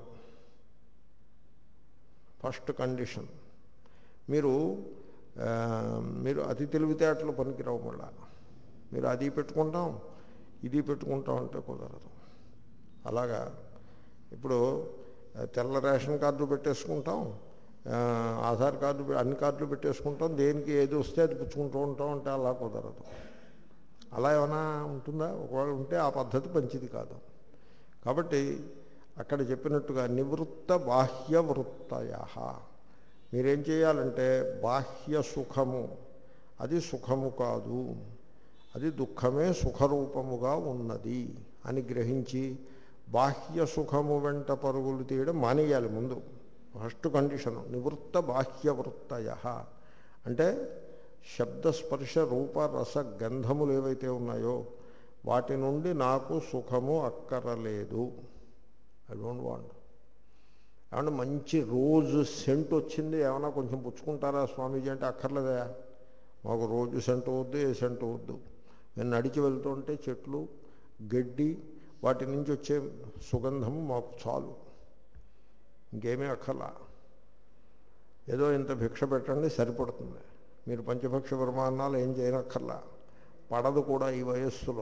first condition. మీరు మీరు అతి తెలివితేటలు పనికిరావు. మళ్ళా మీరు అది పెట్టుకుంటాం ఇది పెట్టుకుంటాం అంటే కుదరదు. అలాగా ఇప్పుడు తెల్ల రేషన్ కార్డు పెట్టేసుకుంటాం, ఆధార్ కార్డు అన్ని కార్డులు పెట్టేసుకుంటాం, దేనికి ఏది వస్తే అది పుచ్చుకుంటూ ఉంటాం అంటే అలా కుదరదు. అలా ఏమైనా ఉంటుందా? ఒకవేళ ఉంటే ఆ పద్ధతి మంచిది కాదు. కాబట్టి అక్కడ చెప్పినట్టుగా నివృత్త బాహ్య వృత్తయ. మీరేం చేయాలంటే బాహ్య సుఖము అది సుఖము కాదు, అది దుఃఖమే సుఖరూపముగా ఉన్నది అని గ్రహించి బాహ్య సుఖము వెంట పరుగులు తీయడం మానేయాలి. ముందు ఫస్ట్ కండిషను నివృత్త బాహ్య వృత్తయ అంటే శబ్దస్పర్శ రూప రస గంధములు ఏవైతే ఉన్నాయో వాటి నుండి నాకు సుఖము అక్కరలేదు. I don't want. ఏమన్నా మంచి రోజు సెంట్ వచ్చింది, ఏమన్నా కొంచెం పుచ్చుకుంటారా స్వామీజీ అంటే అక్కర్లేదా, మాకు రోజు సెంటు వద్దు, ఏ సెంటు వద్దు. నేను నడిచి వెళ్తుంటే చెట్లు గడ్డి వాటి నుంచి వచ్చే సుగంధము మాకు చాలు, ఇంకేమీ అక్కర్లా. ఏదో ఇంత భిక్ష పెట్టండి సరిపడుతుంది. మీరు పంచభక్ష ప్రమాణాలు ఏం చేయనక్కర్లా, పడదు కూడా ఈ వయస్సులో.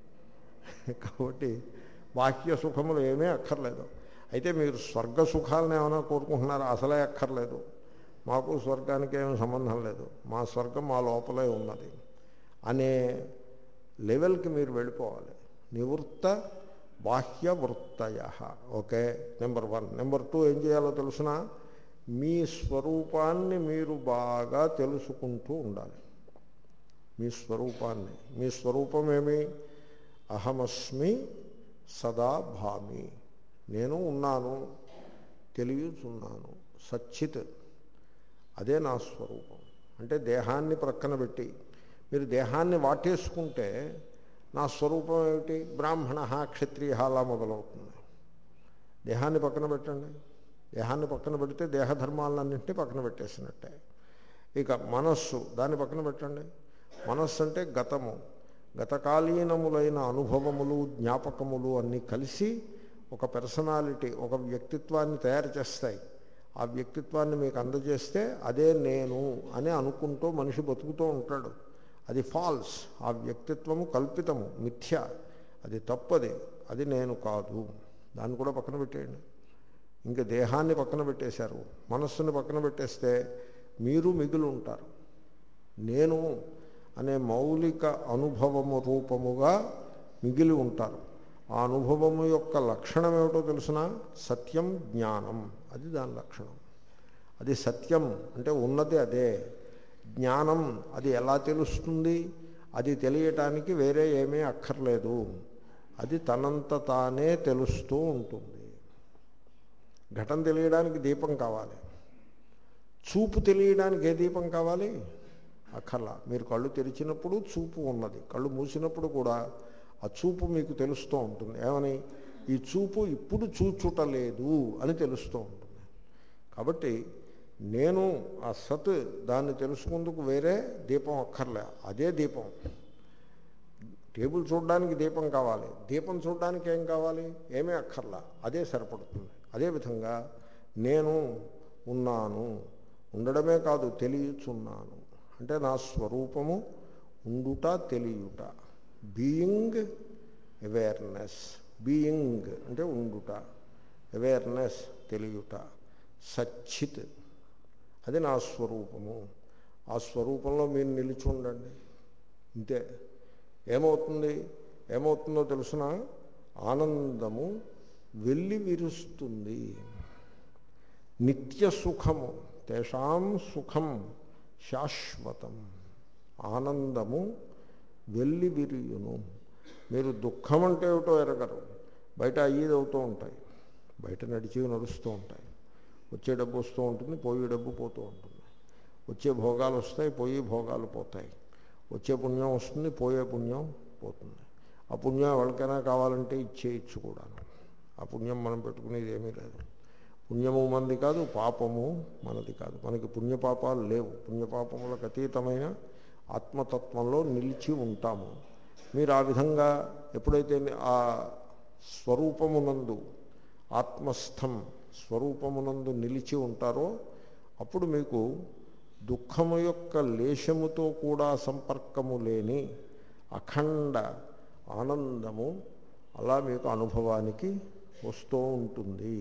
కాబట్టి బాహ్య సుఖములు ఏమీ అక్కర్లేదు. అయితే మీరు స్వర్గ సుఖాలను ఏమైనా కోరుకుంటున్నారా? అసలే అక్కర్లేదు. మాకు స్వర్గానికి ఏమీ సంబంధం లేదు, మా స్వర్గం మా లోపలే ఉన్నది అనే లెవెల్కి మీరు వెళ్ళిపోవాలి. నివృత్త బాహ్య వృత్తయ. Okay, number one. Number two ఏం చేయాలో తెలుసునా? మీ స్వరూపాన్ని మీరు బాగా తెలుసుకుంటూ ఉండాలి. మీ స్వరూపాన్ని. మీ స్వరూపం ఏమి? అహమస్మి సదా భామి. నేను ఉన్నాను, తెలియచున్నాను, సచ్చిత్. అదే నా స్వరూపం. అంటే దేహాన్ని ప్రక్కన పెట్టి మీరు దేహాన్ని వాటేసుకుంటే నా స్వరూపం ఏమిటి? బ్రాహ్మణ క్షత్రియ అలా మొదలవుతుంది. దేహాన్ని పక్కన పెట్టండి. దేహాన్ని పక్కన పెడితే దేహధర్మాలన్నింటినీ పక్కన పెట్టేసినట్టే. ఇక మనస్సు, దాన్ని పక్కన పెట్టండి. మనస్సు అంటే గతము, గతకాలీనములైన అనుభవములు జ్ఞాపకములు అన్నీ కలిసి ఒక పర్సనాలిటీ, ఒక వ్యక్తిత్వాన్ని తయారు చేస్తాయి. ఆ వ్యక్తిత్వాన్ని మీకు అందజేస్తే అదే నేను అని అనుకుంటూ మనిషి బతుకుతూ ఉంటాడు. అది ఫాల్స్. ఆ వ్యక్తిత్వము కల్పితము, మిథ్య, అది తప్పది, అది నేను కాదు. దాన్ని కూడా పక్కన పెట్టేయండి. ఇంకా దేహాన్ని పక్కన పెట్టేశారు, మనస్సుని పక్కన పెట్టేస్తే మీరు మిగిలి ఉంటారు. నేను అనే మౌలిక అనుభవము రూపముగా మిగిలి ఉంటారు. ఆ అనుభవము యొక్క లక్షణం ఏమిటో తెలుసిన? సత్యం, జ్ఞానం. అది దాని లక్షణం. అది సత్యం అంటే ఉన్నది అదే. జ్ఞానం అది ఎలా తెలుస్తుంది? అది తెలియటానికి వేరే ఏమీ అక్కర్లేదు, అది తనంత తానే తెలుస్తూ ఉంటుంది. ఘటన తెలియడానికి దీపం కావాలి, చూపు తెలియడానికి ఏ దీపం కావాలి? అక్కర్లా. మీరు కళ్ళు తెరిచినప్పుడు చూపు ఉన్నది, కళ్ళు మూసినప్పుడు కూడా ఆ చూపు మీకు తెలుస్తూ ఉంటుంది. ఏమని? ఈ చూపు ఇప్పుడు చూచుటలేదు అని తెలుస్తూ ఉంటుంది. కాబట్టి నేను ఆ సత్ దాన్ని తెలుసుకుందుకు వేరే దీపం అక్కర్లే, అదే దీపం. టేబుల్ చూడడానికి దీపం కావాలి, దీపం చూడడానికి ఏం కావాలి? ఏమీ అక్కర్లా, అదే సరిపడుతుంది. అదేవిధంగా నేను ఉన్నాను, ఉండడమే కాదు తెలియచున్నాను. అంటే నా స్వరూపము ఉండుట, తెలియుట. Being, awareness. బీయింగ్ అంటే ఉండుట, అవేర్నెస్ తెలియుట, సచ్చిత్. అది నా స్వరూపము. ఆ స్వరూపంలో మీరు నిలిచి ఉండండి. ఇంతే. ఏమవుతుంది? ఏమవుతుందో తెలుసిన? ఆనందము వెళ్ళి విరుస్తుంది. నిత్య సుఖము, తేషాం సుఖం శాశ్వతం. ఆనందము వెళ్ళి విరియును. మీరు దుఃఖం అంటే ఏమిటో ఎరగరు. బయట అయ్యేది అవుతూ ఉంటాయి, బయట నడిచి నడుస్తూ ఉంటాయి. వచ్చే డబ్బు వస్తూ ఉంటుంది, పోయే డబ్బు పోతూ ఉంటుంది. వచ్చే భోగాలు వస్తాయి, పోయే భోగాలు పోతాయి. వచ్చే పుణ్యం వస్తుంది, పోయే పుణ్యం పోతుంది. ఆ పుణ్యం ఎవరికైనా కావాలంటే ఇచ్చేయచ్చు కూడా. ఆ పుణ్యం మనం పెట్టుకునేది ఏమీ లేదు. పుణ్యము మనది కాదు, పాపము మనది కాదు. మనకి పుణ్యపాపాలు లేవు. పుణ్యపాపములకు అతీతమైన ఆత్మతత్వంలో నిలిచి ఉంటాము. మీరు ఆ విధంగా ఎప్పుడైతే ఆ స్వరూపమునందు, ఆత్మస్థం స్వరూపమునందు నిలిచి ఉంటారో అప్పుడు మీకు దుఃఖము యొక్క లేశముతో కూడా సంపర్కము లేని అఖండ ఆనందము అలా మీకు అనుభవానికి వస్తూ ఉంటుంది.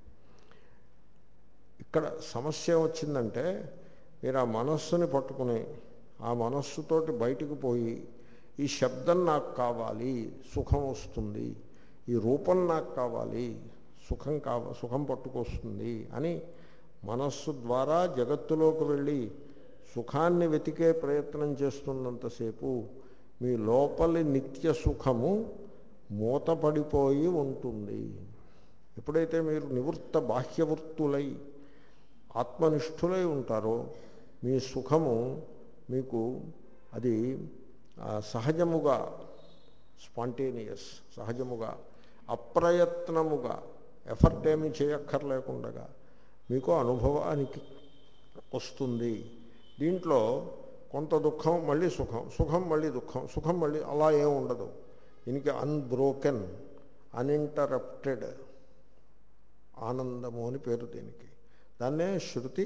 ఇక్కడ సమస్య వచ్చిందంటే మీరు ఆ మనస్సుని పట్టుకుని ఆ మనస్సుతోటి బయటికి పోయి ఈ శబ్దం నాకు కావాలి, సుఖం వస్తుంది, ఈ రూపం నాకు కావాలి, సుఖం కావ సుఖం పట్టుకొస్తుంది అని మనస్సు ద్వారా జగత్తులోకి వెళ్ళి సుఖాన్ని వెతికే ప్రయత్నం చేస్తున్నంతసేపు మీ లోపలి నిత్య సుఖము మూతపడిపోయి ఉంటుంది. ఎప్పుడైతే మీరు నివృత్త బాహ్యవృత్తులై ఆత్మనిష్ఠులై ఉంటారో మీ సుఖము మీకు అది సహజముగా, స్పాంటేనియస్, సహజముగా అప్రయత్నముగా, ఎఫర్ట్ ఏమీ చేయక్కర్లేకుండా మీకు అనుభవానికి వస్తుంది. దీంట్లో కొంత దుఃఖం మళ్ళీ సుఖం, సుఖం మళ్ళీ దుఃఖం, సుఖం మళ్ళీ, అలా ఏం ఉండదు. దీనికి అన్బ్రోకెన్, అన్ఇంటరప్టెడ్ ఆనందము అని పేరు. దీనికి దాన్నే శృతి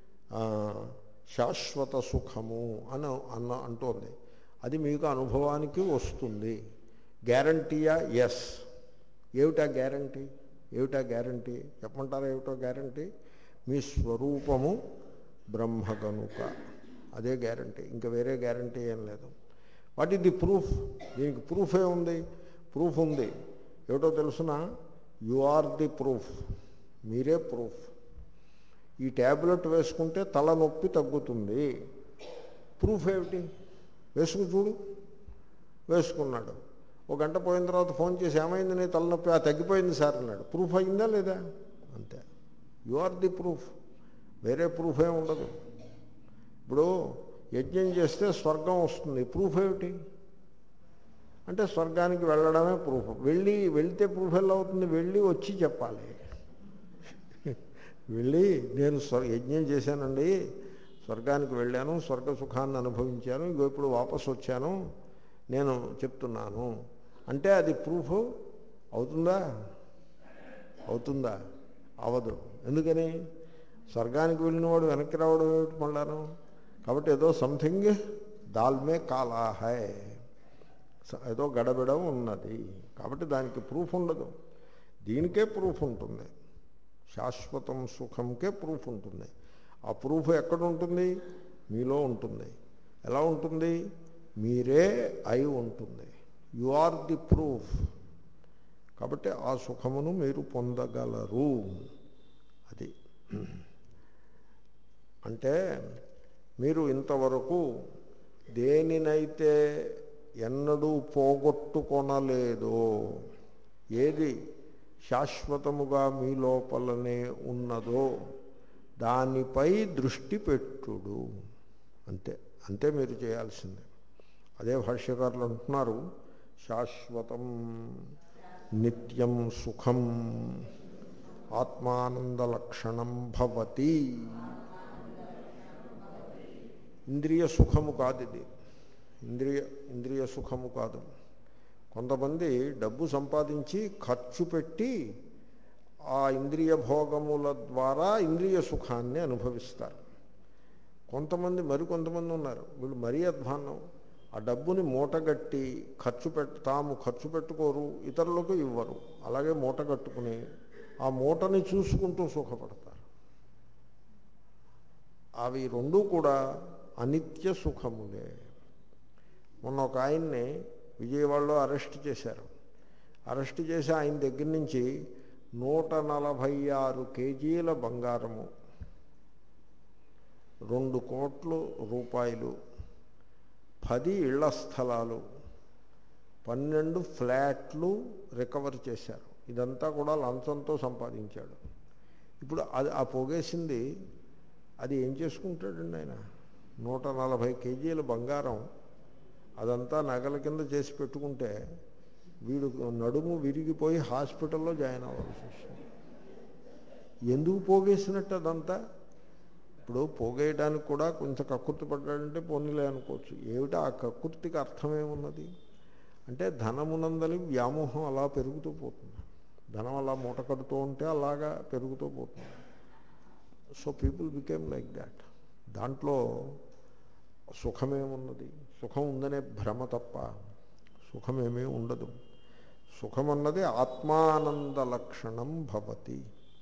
శాశ్వత సుఖము అని అన్న అంటోంది. అది మీకు అనుభవానికి వస్తుంది. గ్యారంటీయా? ఎస్. ఏమిటా గ్యారంటీ? ఏమిటా గ్యారంటీ చెప్పమంటారా? ఏమిటో గ్యారంటీ? మీ స్వరూపము బ్రహ్మ కనుక, అదే గ్యారంటీ. ఇంకా వేరే గ్యారంటీ ఏం లేదు. What is the proof? దీనికి ప్రూఫ్ ఏముంది? ప్రూఫ్ ఉంది. ఏమిటో తెలుసునా? You are the proof. మీరే ప్రూఫ్. ఈ ట్యాబ్లెట్ వేసుకుంటే తలనొప్పి తగ్గుతుంది. ప్రూఫ్ ఏమిటి? వేసుకుని చూడు. వేసుకున్నాడు. ఒక గంట పోయిన తర్వాత ఫోన్ చేసి ఏమైంది నీ తలనొప్పి? ఆ తగ్గిపోయింది సార్ అన్నాడు. ప్రూఫ్ అయిందా లేదా? అంతే. You are the proof. వేరే ప్రూఫ్ ఏమి ఉండదు. ఇప్పుడు యజ్ఞం చేస్తే స్వర్గం వస్తుంది. ప్రూఫ్ ఏమిటి అంటే స్వర్గానికి వెళ్ళడమే ప్రూఫ్. వెళ్ళి వెళ్తే ప్రూఫ్ ఎలా అవుతుంది? వెళ్ళి వచ్చి చెప్పాలి. వెళ్ళి నేను స్వర్ యజ్ఞం చేశానండి, స్వర్గానికి వెళ్ళాను, స్వర్గ సుఖాన్ని అనుభవించాను, ఇగో ఇప్పుడు వాపసు వచ్చాను, నేను చెప్తున్నాను అంటే అది ప్రూఫ్ అవుతుందా? అవుతుందా? అవదు. ఎందుకని? స్వర్గానికి వెళ్ళిన వాడు వెనక్కి రావడం ఏమిటి మళ్ళాను? కాబట్టి ఏదో సంథింగ్ దాల్మే కాలా హై, ఏదో గడబిడం ఉన్నది. కాబట్టి దానికి ప్రూఫ్ ఉండదు. దీనికే ప్రూఫ్ ఉంటుంది. శాశ్వతం సుఖంకే ప్రూఫ్ ఉంటుంది. ఆ ప్రూఫ్ ఎక్కడ ఉంటుంది? మీలో ఉంటుంది. ఎలా ఉంటుంది? మీరే అయి ఉంటుంది. You are the proof. కాబట్టి ఆ సుఖమును మీరు పొందగలరు. అది అంటే మీరు ఇంతవరకు దేనినైతే ఎన్నడూ పోగొట్టుకొనలేదో, ఏది శాశ్వతముగా మీ లోపలనే ఉన్నదో దానిపై దృష్టి పెట్టుడు. అంతే. అంతే మీరు చేయాల్సిందే. అదే భాష్యకారులు అంటున్నారు, శాశ్వతం నిత్యం సుఖం ఆత్మానందలక్షణం భవతి. ఇంద్రియ సుఖము కాదు ఇది. ఇంద్రియ ఇంద్రియ సుఖము కాదు. కొంతమంది డబ్బు సంపాదించి ఖర్చు పెట్టి ఆ ఇంద్రియ భోగముల ద్వారా ఇంద్రియ సుఖాన్ని అనుభవిస్తారు. కొంతమంది మరికొంతమంది ఉన్నారు, వీళ్ళు మరీ అధ్వాన్నం. ఆ డబ్బుని మూటగట్టి ఖర్చు పెట్ట తాము ఖర్చు పెట్టుకోరు, ఇతరులకు ఇవ్వరు. అలాగే మూట కట్టుకుని ఆ మూటని చూసుకుంటూ సుఖపడతారు. అవి రెండూ కూడా అనిత్య సుఖములే. మొన్న ఒక ఆయన్ని విజయవాడలో అరెస్ట్ చేశారు. అరెస్ట్ చేసి ఆయన దగ్గర నుంచి నూట నలభై ఆరు కేజీల బంగారము, రెండు కోట్ల రూపాయలు, పది ఇళ్ల స్థలాలు, పన్నెండు ఫ్లాట్లు రికవర్ చేశారు. ఇదంతా కూడా లంచంతో సంపాదించాడు. ఇప్పుడు అది ఆ పోగేసింది అది ఏం చేసుకుంటాడండి ఆయన? నూట నలభై కేజీల బంగారం అదంతా నగల కింద చేసి పెట్టుకుంటే వీడు నడుము విరిగిపోయి హాస్పిటల్లో జాయిన్ అవ్వాల్సి వస్తుంది. ఎందుకు పోగేసినట్టు అదంతా? ఇప్పుడు పోగేయడానికి కూడా కొంచెం కక్కుర్తి పడ్డాడంటే పోనీలే అనుకోవచ్చు. ఏమిటో ఆ కక్కుర్తికి అర్థమేమున్నది అంటే ధనమునందలి వ్యామోహం అలా పెరుగుతూ పోతుంది. ధనం అలా మూట కడుతూ ఉంటే అలాగా పెరుగుతూ పోతుంది. So people became like that. దాంట్లో సుఖమేమున్నది? సుఖం ఉందనే భ్రమ తప్ప సుఖమేమీ ఉండదు. సుఖమన్నది ఆత్మానంద లక్షణం భవతి.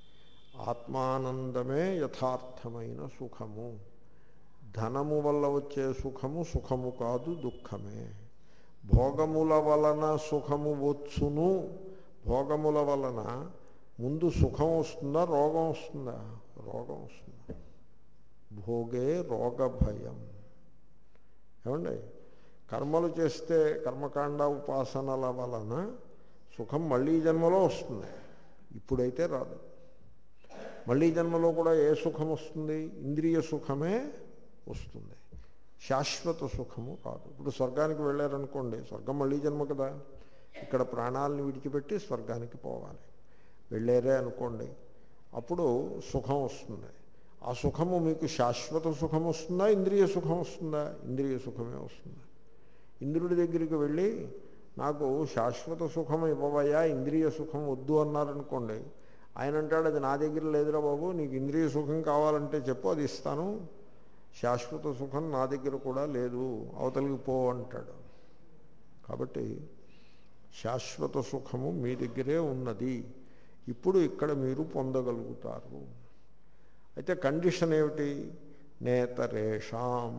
ఆత్మానందమే యథార్థమైన సుఖము. ధనము వల్ల వచ్చే సుఖము సుఖము కాదు, దుఃఖమే. భోగముల వలన సుఖము వచ్చును. భోగముల వలన ముందు సుఖం వస్తుందా, రోగం వస్తుందా? రోగం వస్తుంది. భోగే రోగ భయం. ఏమండి, కర్మలు చేస్తే కర్మకాండ ఉపాసనల వలన సుఖం మళ్ళీ జన్మలో వస్తుంది, ఇప్పుడైతే రాదు. మళ్ళీ జన్మలో కూడా ఏ సుఖం వస్తుంది? ఇంద్రియ సుఖమే వస్తుంది, శాశ్వత సుఖము రాదు. ఇప్పుడు స్వర్గానికి వెళ్ళారనుకోండి, స్వర్గం మళ్ళీ జన్మ కదా, ఇక్కడ ప్రాణాలను విడిచిపెట్టి స్వర్గానికి పోవాలి. వెళ్ళారే అనుకోండి, అప్పుడు సుఖం వస్తుంది. ఆ సుఖము మీకు శాశ్వత సుఖం వస్తుందా, ఇంద్రియ సుఖం వస్తుందా? ఇంద్రియ సుఖమే వస్తుంది. ఇంద్రుడి దగ్గరికి వెళ్ళి నాకు శాశ్వత సుఖం ఇవ్వవయ్యా, ఇంద్రియ సుఖం వద్దు అన్నారనుకోండి, ఆయన అంటాడు అది నా దగ్గర లేదురా బాబు, నీకు ఇంద్రియ సుఖం కావాలంటే చెప్పు, అది ఇస్తాను, శాశ్వత సుఖం నా దగ్గర కూడా లేదు, అవతలికి పో అంటాడు. కాబట్టి శాశ్వత సుఖము మీ దగ్గరే ఉన్నది, ఇప్పుడు ఇక్కడ మీరు పొందగలుగుతారు. అయితే కండిషన్ ఏమిటి? నేతరేషాం,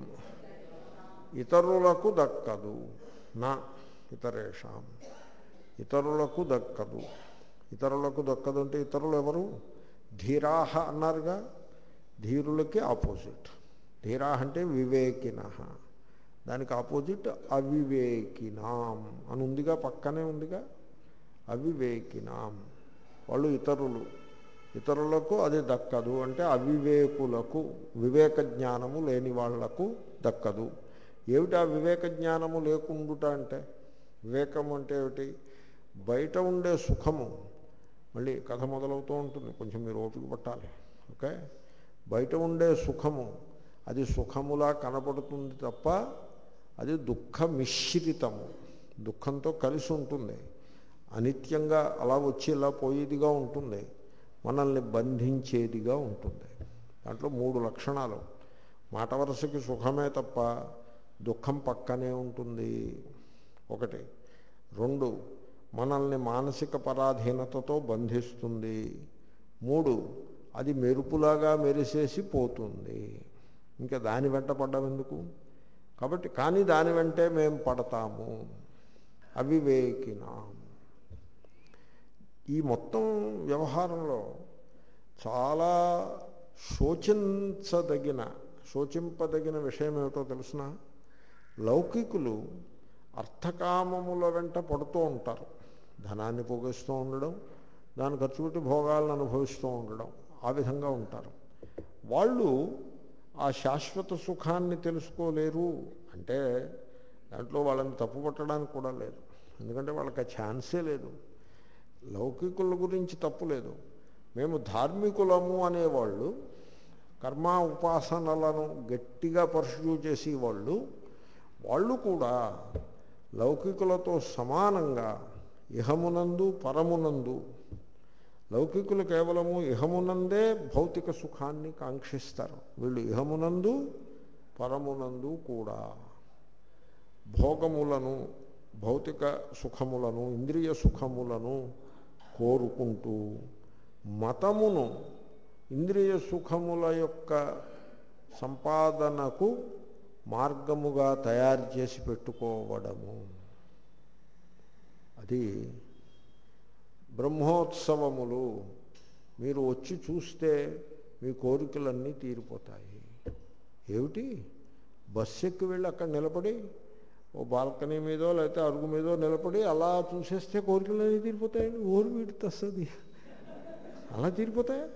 ఇతరులకు దక్కదు. నా ఇతరేషాం, ఇతరులకు దక్కదు. ఇతరులకు దక్కదు అంటే ఇతరులు ఎవరు? ధీరాహ అన్నారుగా, ధీరులకి ఆపోజిట్. ధీరాహ అంటే వివేకిన, దానికి ఆపోజిట్ అవివేకినాం అని ఉందిగా, పక్కనే ఉందిగా. అవివేకినాం వాళ్ళు ఇతరులు. ఇతరులకు అది దక్కదు అంటే అవివేకులకు, వివేక జ్ఞానము లేని వాళ్లకు దక్కదు. ఏమిటి ఆ వివేక జ్ఞానము లేకుండుట అంటే? వివేకం అంటే ఏమిటి? బయట ఉండే సుఖము, మళ్ళీ కథ మొదలవుతూ ఉంటుంది, కొంచెం మీరు ఓపిక పట్టాలి. ఓకే, బయట ఉండే సుఖము అది సుఖములా కనపడుతుంది తప్ప అది దుఃఖ మిశ్రితము, దుఃఖంతో కలిసి ఉంటుంది, అనిత్యంగా అలా వచ్చి ఇలా పోయేదిగా ఉంటుంది, మనల్ని బంధించేదిగా ఉంటుంది. దాంట్లో మూడు లక్షణాలు. మాట వరుసకి సుఖమే తప్ప దుఃఖం పక్కనే ఉంటుంది ఒకటి. రెండు, మనల్ని మానసిక పరాధీనతతో బంధిస్తుంది. మూడు, అది మెరుపులాగా మెరిసేసి పోతుంది. ఇంకా దాని వెంట పడ్డం ఎందుకు? కాబట్టి కానీ దాని వెంటే మేము పడతాము. అవివేకినాం. ఈ మొత్తం వ్యవహారంలో చాలా శోచించదగిన శోచింపదగిన విషయం ఏమిటో తెలుసిన? లౌకికులు అర్థకామముల వెంట పడుతూ ఉంటారు. ధనాన్ని పోగేస్తూ ఉండడం, దాన్ని ఖర్చు పెట్టి భోగాలను అనుభవిస్తూ ఉండడం, ఆ విధంగా ఉంటారు. వాళ్ళు ఆ శాశ్వత సుఖాన్ని తెలుసుకోలేరు అంటే దాంట్లో వాళ్ళని తప్పు పట్టడానికి కూడా లేదు, ఎందుకంటే వాళ్ళకి ఆ ఛాన్సే లేదు. లౌకికుల గురించి తప్పు లేదు. మేము ధార్మికులము అనేవాళ్ళు, కర్మ ఉపాసనలను గట్టిగా పర్స్యూ చేసేవాళ్ళు, వాళ్ళు కూడా లౌకికులతో సమానంగా ఇహమునందు పరమునందు, లౌకికులు కేవలము ఇహమునందే భౌతిక సుఖాన్ని కాంక్షిస్తారు, వీళ్ళు ఇహమునందు పరమునందు కూడా భోగములను, భౌతిక సుఖములను, ఇంద్రియ సుఖములను కోరుకుంటూ మతమును ఇంద్రియ సుఖముల యొక్క సంపాదనకు మార్గముగా తయారు చేసి పెట్టుకోవడము. అది బ్రహ్మోత్సవములు. మీరు వచ్చి చూస్తే మీ కోరికలన్నీ తీరిపోతాయి. ఏమిటి? బస్సు ఎక్కి వెళ్ళి అక్కడ నిలబడి ఓ బాల్కనీ మీదో లేకపోతే అరుగు మీదో నిలబడి అలా చూసేస్తే కోరికలన్నీ తీరిపోతాయండి. ఓరు వీడి తస్తుంది అలా తీరిపోతాయా?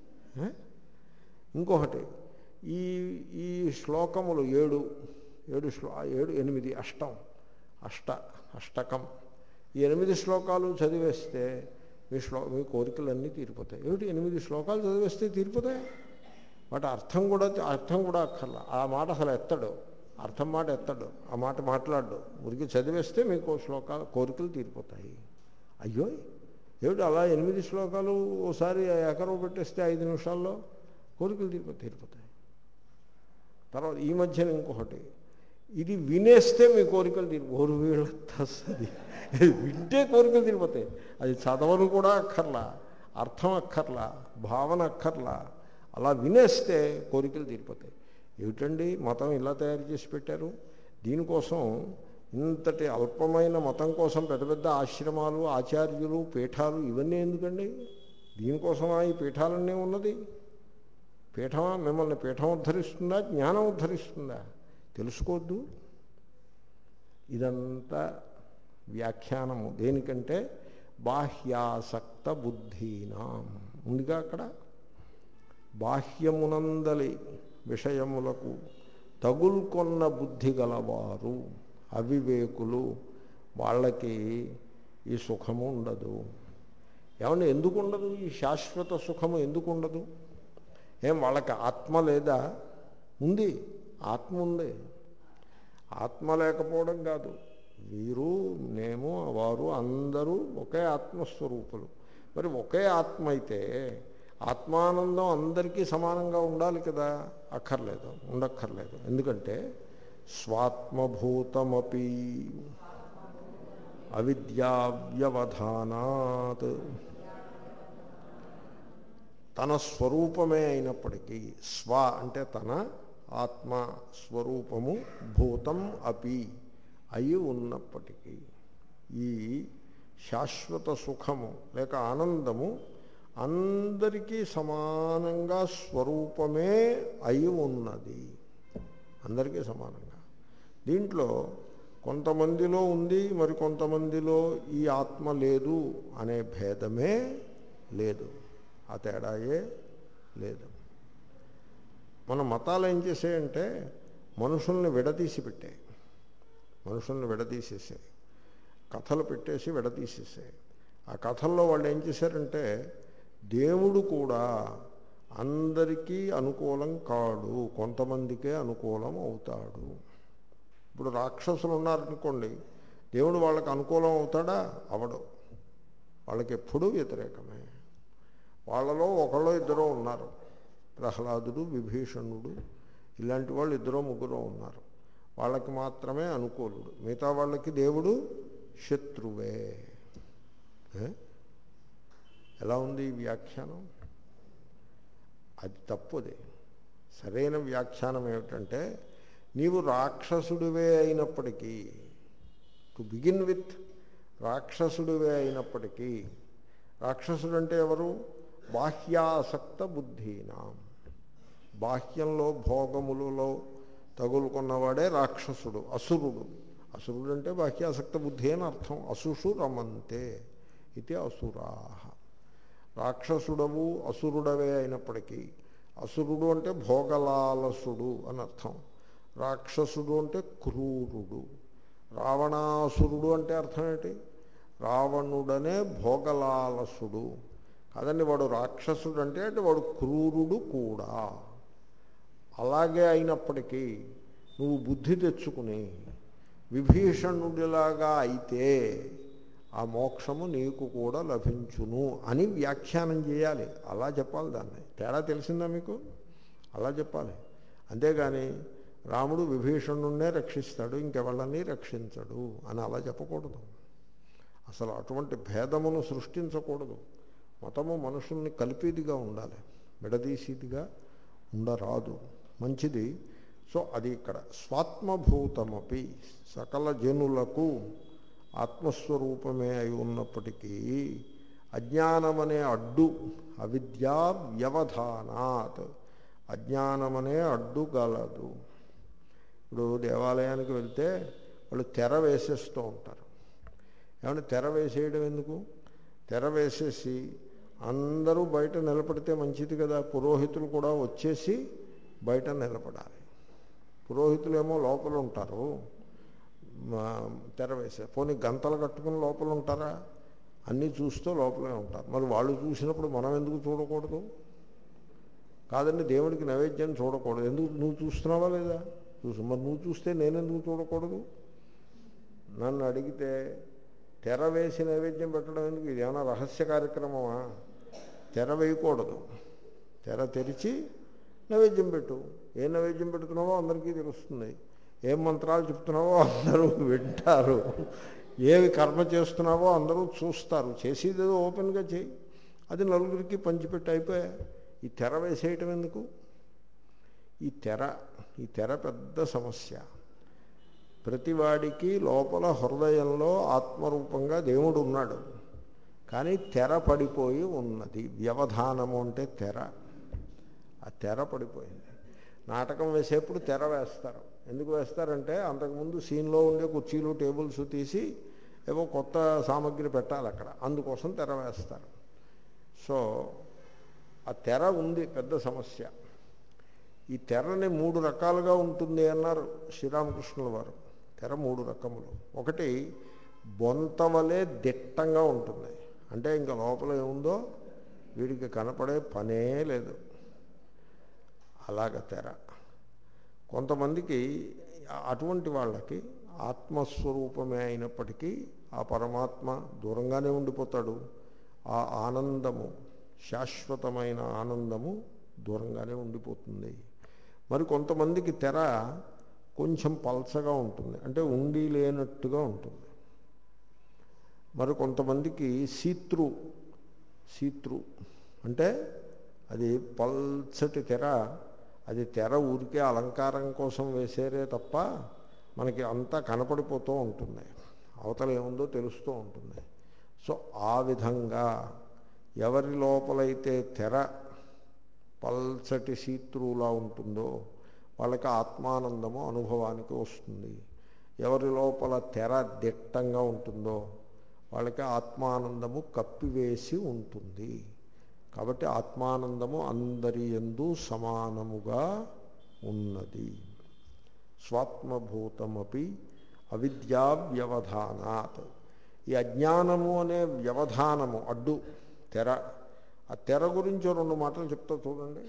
ఇంకొకటి, ఈ ఈ శ్లోకములు ఏడు ఏడు శ్లో ఏడు ఎనిమిది అష్టం అష్ట అష్టకం ఈ ఎనిమిది శ్లోకాలు చదివేస్తే మీ శ్లో మీ కోరికలన్నీ తీరిపోతాయి. ఏమిటి ఎనిమిది శ్లోకాలు చదివేస్తే తీరిపోతాయి? వాటి అర్థం కూడా అర్థం కూడా అక్కర్లా. ఆ మాట అసలు ఎత్తడు, అర్థం మాట ఎత్తడు, ఆ మాట మాట్లాడు. ఉరికి చదివేస్తే మీకు శ్లోకాలు కోరికలు తీరిపోతాయి. అయ్యో ఏమిటి అలా ఎనిమిది శ్లోకాలు ఓసారి ఎకరం పెట్టేస్తే ఐదు నిమిషాల్లో కోరికలు తీరిపో తీరిపోతాయి. తర్వాత ఈ మధ్యన ఇంకొకటి, ఇది వినేస్తే మీ కోరికలు తీరి ఓరు వీళ్ళ తస్సది వింటే కోరికలు తీరిపోతాయి. అది చదవను కూడా అక్కర్లా, అర్థం అక్కర్లా, భావన అక్కర్లా, అలా వినేస్తే కోరికలు తీరిపోతాయి. ఏమిటండి మతం ఇలా తయారు చేసి పెట్టారు? దీనికోసం ఇంతటి అల్పమైన మతం కోసం పెద్ద పెద్ద ఆశ్రమాలు, ఆచార్యులు, పీఠాలు ఇవన్నీ ఎందుకండి? దీనికోసమా ఈ పీఠాలన్నీ ఉన్నది? పీఠమా మిమ్మల్ని పీఠం ఉద్ధరిస్తుందా, జ్ఞానం ఉద్ధరిస్తుందా? తెలుసుకోవద్దు. ఇదంతా వ్యాఖ్యానము దేనికంటే బాహ్యాసక్త బుద్ధీనాం ఉందిగా అక్కడ. బాహ్యమునందలి విషయములకు తగులుకొన్న బుద్ధి గలవారు అవివేకులు, వాళ్ళకి ఈ సుఖము ఉండదు. ఏమన్నా ఎందుకు ఉండదు? ఈ శాశ్వత సుఖము ఎందుకు ఉండదు? ఏం వాళ్ళకి ఆత్మ లేదా? ఉంది, ఆత్మ ఉంది. ఆత్మ లేకపోవడం కాదు, వీరు మేము వారు అందరూ ఒకే ఆత్మస్వరూపులు. మరి ఒకే ఆత్మ అయితే ఆత్మానందం అందరికీ సమానంగా ఉండాలి కదా? అక్కర్లేదు, ఉండక్కర్లేదు. ఎందుకంటే స్వాత్మభూతమపి అవిద్యావ్యవధానాత్, తన స్వరూపమే అయినప్పటికీ, స్వ అంటే తన ఆత్మ స్వరూపము, భూతం అపి అయి ఉన్నప్పటికీ, ఈ శాశ్వత సుఖము లేక ఆనందము అందరికీ సమానంగా స్వరూపమే అయి ఉన్నది. అందరికీ సమానంగా. దీంట్లో కొంతమందిలో ఉంది, మరి కొంతమందిలో ఈ ఆత్మ లేదు అనే భేదమే లేదు, ఆ తేడాయే లేదు. మన మతాలు ఏం చేసాయంటే మనుషుల్ని విడదీసి పెట్టాయి, మనుషుల్ని విడదీసేసాయి, కథలు పెట్టేసి విడదీసేసాయి. ఆ కథల్లో వాళ్ళు ఏం చేశారంటే దేవుడు కూడా అందరికీ అనుకూలం కాడు, కొంతమందికే అనుకూలం అవుతాడు. ఇప్పుడు రాక్షసులు ఉన్నారనుకోండి, దేవుడు వాళ్ళకి అనుకూలం అవుతాడా? అవడు. వాళ్ళకి ఎప్పుడూ వ్యతిరేకమే. వాళ్ళలో ఒకళ్ళో ఇద్దరో ఉన్నారు, ప్రహ్లాదుడు, విభీషణుడు, ఇలాంటి వాళ్ళు ఇద్దరో ముగ్గురో ఉన్నారు. వాళ్ళకి మాత్రమే అనుకూలుడు, మిగతా వాళ్ళకి దేవుడు శత్రువే. ఎలా ఉంది ఈ వ్యాఖ్యానం? అది తప్పుది. సరైన వ్యాఖ్యానం ఏమిటంటే, నీవు రాక్షసుడివే అయినప్పటికీ, టు బిగిన్ విత్ రాక్షసుడివే అయినప్పటికీ, రాక్షసుడు అంటే ఎవరు? బాహ్యాసక్త బుద్ధీనాం, బాహ్యంలో భోగములలో తగులుకున్నవాడే రాక్షసుడు, అసురుడు. అసురుడు అంటే బాహ్యాసక్త బుద్ధి అని అర్థం. అసుషు రమంతే ఇది అసురాహ. రాక్షసుడవు అసురుడవే అయినప్పటికీ, అసురుడు అంటే భోగలాలసుడు అని అర్థం, రాక్షసుడు అంటే క్రూరుడు. రావణాసురుడు అంటే అర్థం ఏంటి? రావణుడనే భోగలాలసుడు కాదండి, వాడు రాక్షసుడు అంటే అంటే వాడు క్రూరుడు కూడా. అలాగే అయినప్పటికీ నువ్వు బుద్ధి తెచ్చుకుని విభీషణుడిలాగా అయితే ఆ మోక్షము నీకు కూడా లభించును అని వ్యాఖ్యానం చేయాలి. అలా చెప్పాలి. దాన్ని తేడా తెలిసిందా మీకు? అలా చెప్పాలి. అంతేగాని రాముడు విభీషణుడినే రక్షిస్తాడు, ఇంకెవళ్ళని రక్షించడు అని అలా చెప్పకూడదు. అసలు అటువంటి భేదమును సృష్టించకూడదు. మతము మనుషుల్ని కలిపేదిగా ఉండాలి, విడదీసేదిగా ఉండరాదు. మంచిది. సో అది ఇక్కడ స్వాత్మభూతమపి, సకల జనులకు ఆత్మస్వరూపమే అయి ఉన్నప్పటికీ అజ్ఞానమనే అడ్డు, అవిద్యా వ్యవధానాత్, అజ్ఞానమనే అడ్డు గలదు. ఇప్పుడు దేవాలయానికి వెళ్తే వాళ్ళు తెర వేసేస్తూ ఉంటారు. ఏమంటే తెర వేసేయడం ఎందుకు? తెర వేసేసి అందరూ బయట నిలబడితే మంచిది కదా. పురోహితులు కూడా వచ్చేసి బయట నిలబడాలి. పురోహితులేమో లోపల ఉంటారు, తెర వేసే పోనీ గంతలు కట్టుకుని లోపల ఉంటారా? అన్నీ చూస్తూ లోపలే ఉంటారు. మరి వాళ్ళు చూసినప్పుడు మనం ఎందుకు చూడకూడదు? కాదండి, దేవుడికి నైవేద్యం చూడకూడదు. ఎందుకు? నువ్వు చూస్తున్నావా లేదా? చూసు. మరి నువ్వు చూస్తే నేనెందుకు చూడకూడదు? నన్ను అడిగితే తెర వేసి నైవేద్యం పెట్టడం ఎందుకు? ఇది ఏమైనా రహస్య కార్యక్రమమా? తెర వేయకూడదు. తెర తెరిచి నైవేద్యం పెట్టు. ఏ నైవేద్యం పెడుతున్నావో అందరికీ తెలుస్తుంది. ఏం మంత్రాలు చెప్తున్నావో అందరూ వింటారు. ఏవి కర్మ చేస్తున్నావో అందరూ చూస్తారు. చేసేది ఓపెన్గా చేయి, అది నలుగురికి పంచిపెట్టి అయిపోయా. ఈ తెర వేసేయటం ఎందుకు? ఈ తెర ఈ తెర పెద్ద సమస్య. ప్రతివాడికి లోపల హృదయంలో ఆత్మరూపంగా దేవుడు ఉన్నాడు, కానీ తెర పడిపోయి ఉన్నది. వ్యవధానము అంటే తెర. ఆ తెర పడిపోయింది. నాటకం వేసేప్పుడు తెర వేస్తారు. ఎందుకు వేస్తారంటే అంతకుముందు సీన్లో ఉండే కుర్చీలు టేబుల్స్ తీసి ఏవో కొత్త సామగ్రి పెట్టాలి అక్కడ, అందుకోసం తెర వేస్తారు. సో ఆ తెర ఉంది, పెద్ద సమస్య. ఈ తెరని మూడు రకాలుగా ఉంటుంది అన్నారు శ్రీరామకృష్ణుల వారు. తెర మూడు రకములు. ఒకటి బొంతవలే దిట్టంగా ఉంటుంది, అంటే ఇంకా లోపల ఏముందో వీడికి కనపడే పనే లేదు, అలాగ తెర. కొంతమందికి అటువంటి వాళ్ళకి ఆత్మస్వరూపమే అయినప్పటికీ ఆ పరమాత్మ దూరంగానే ఉండిపోతాడు. ఆ ఆనందము, శాశ్వతమైన ఆనందము దూరంగానే ఉండిపోతుంది. మరి కొంతమందికి తెర కొంచెం పల్చగా ఉంటుంది, అంటే ఉండి లేనట్టుగా ఉంటుంది. మరి కొంతమందికి సీత్రు సీత్రు అంటే అది పల్చటి తెర. అది తెర ఊరికే అలంకారం కోసం వేసేరే తప్ప మనకి అంతా కనపడిపోతూ ఉంటుంది, అవతల ఏముందో తెలుస్తూ ఉంటుంది. సో ఆ విధంగా ఎవరి లోపలైతే తెర పల్చటి సీత్రులా ఉంటుందో వాళ్ళకి ఆత్మానందము అనుభవానికి వస్తుంది. ఎవరి లోపల తెర దిట్టంగా ఉంటుందో వాళ్ళకి ఆత్మానందము కప్పివేసి ఉంటుంది. కాబట్టి ఆత్మానందము అందరి యందు సమానముగా ఉన్నది. స్వాత్మభూతమపి అవిద్యా వ్యవధానాత్. ఈ అజ్ఞానము అనే వ్యవధానము అడ్డు తెర. ఆ తెర గురించి రెండు మాటలు చెప్తా చూడండి.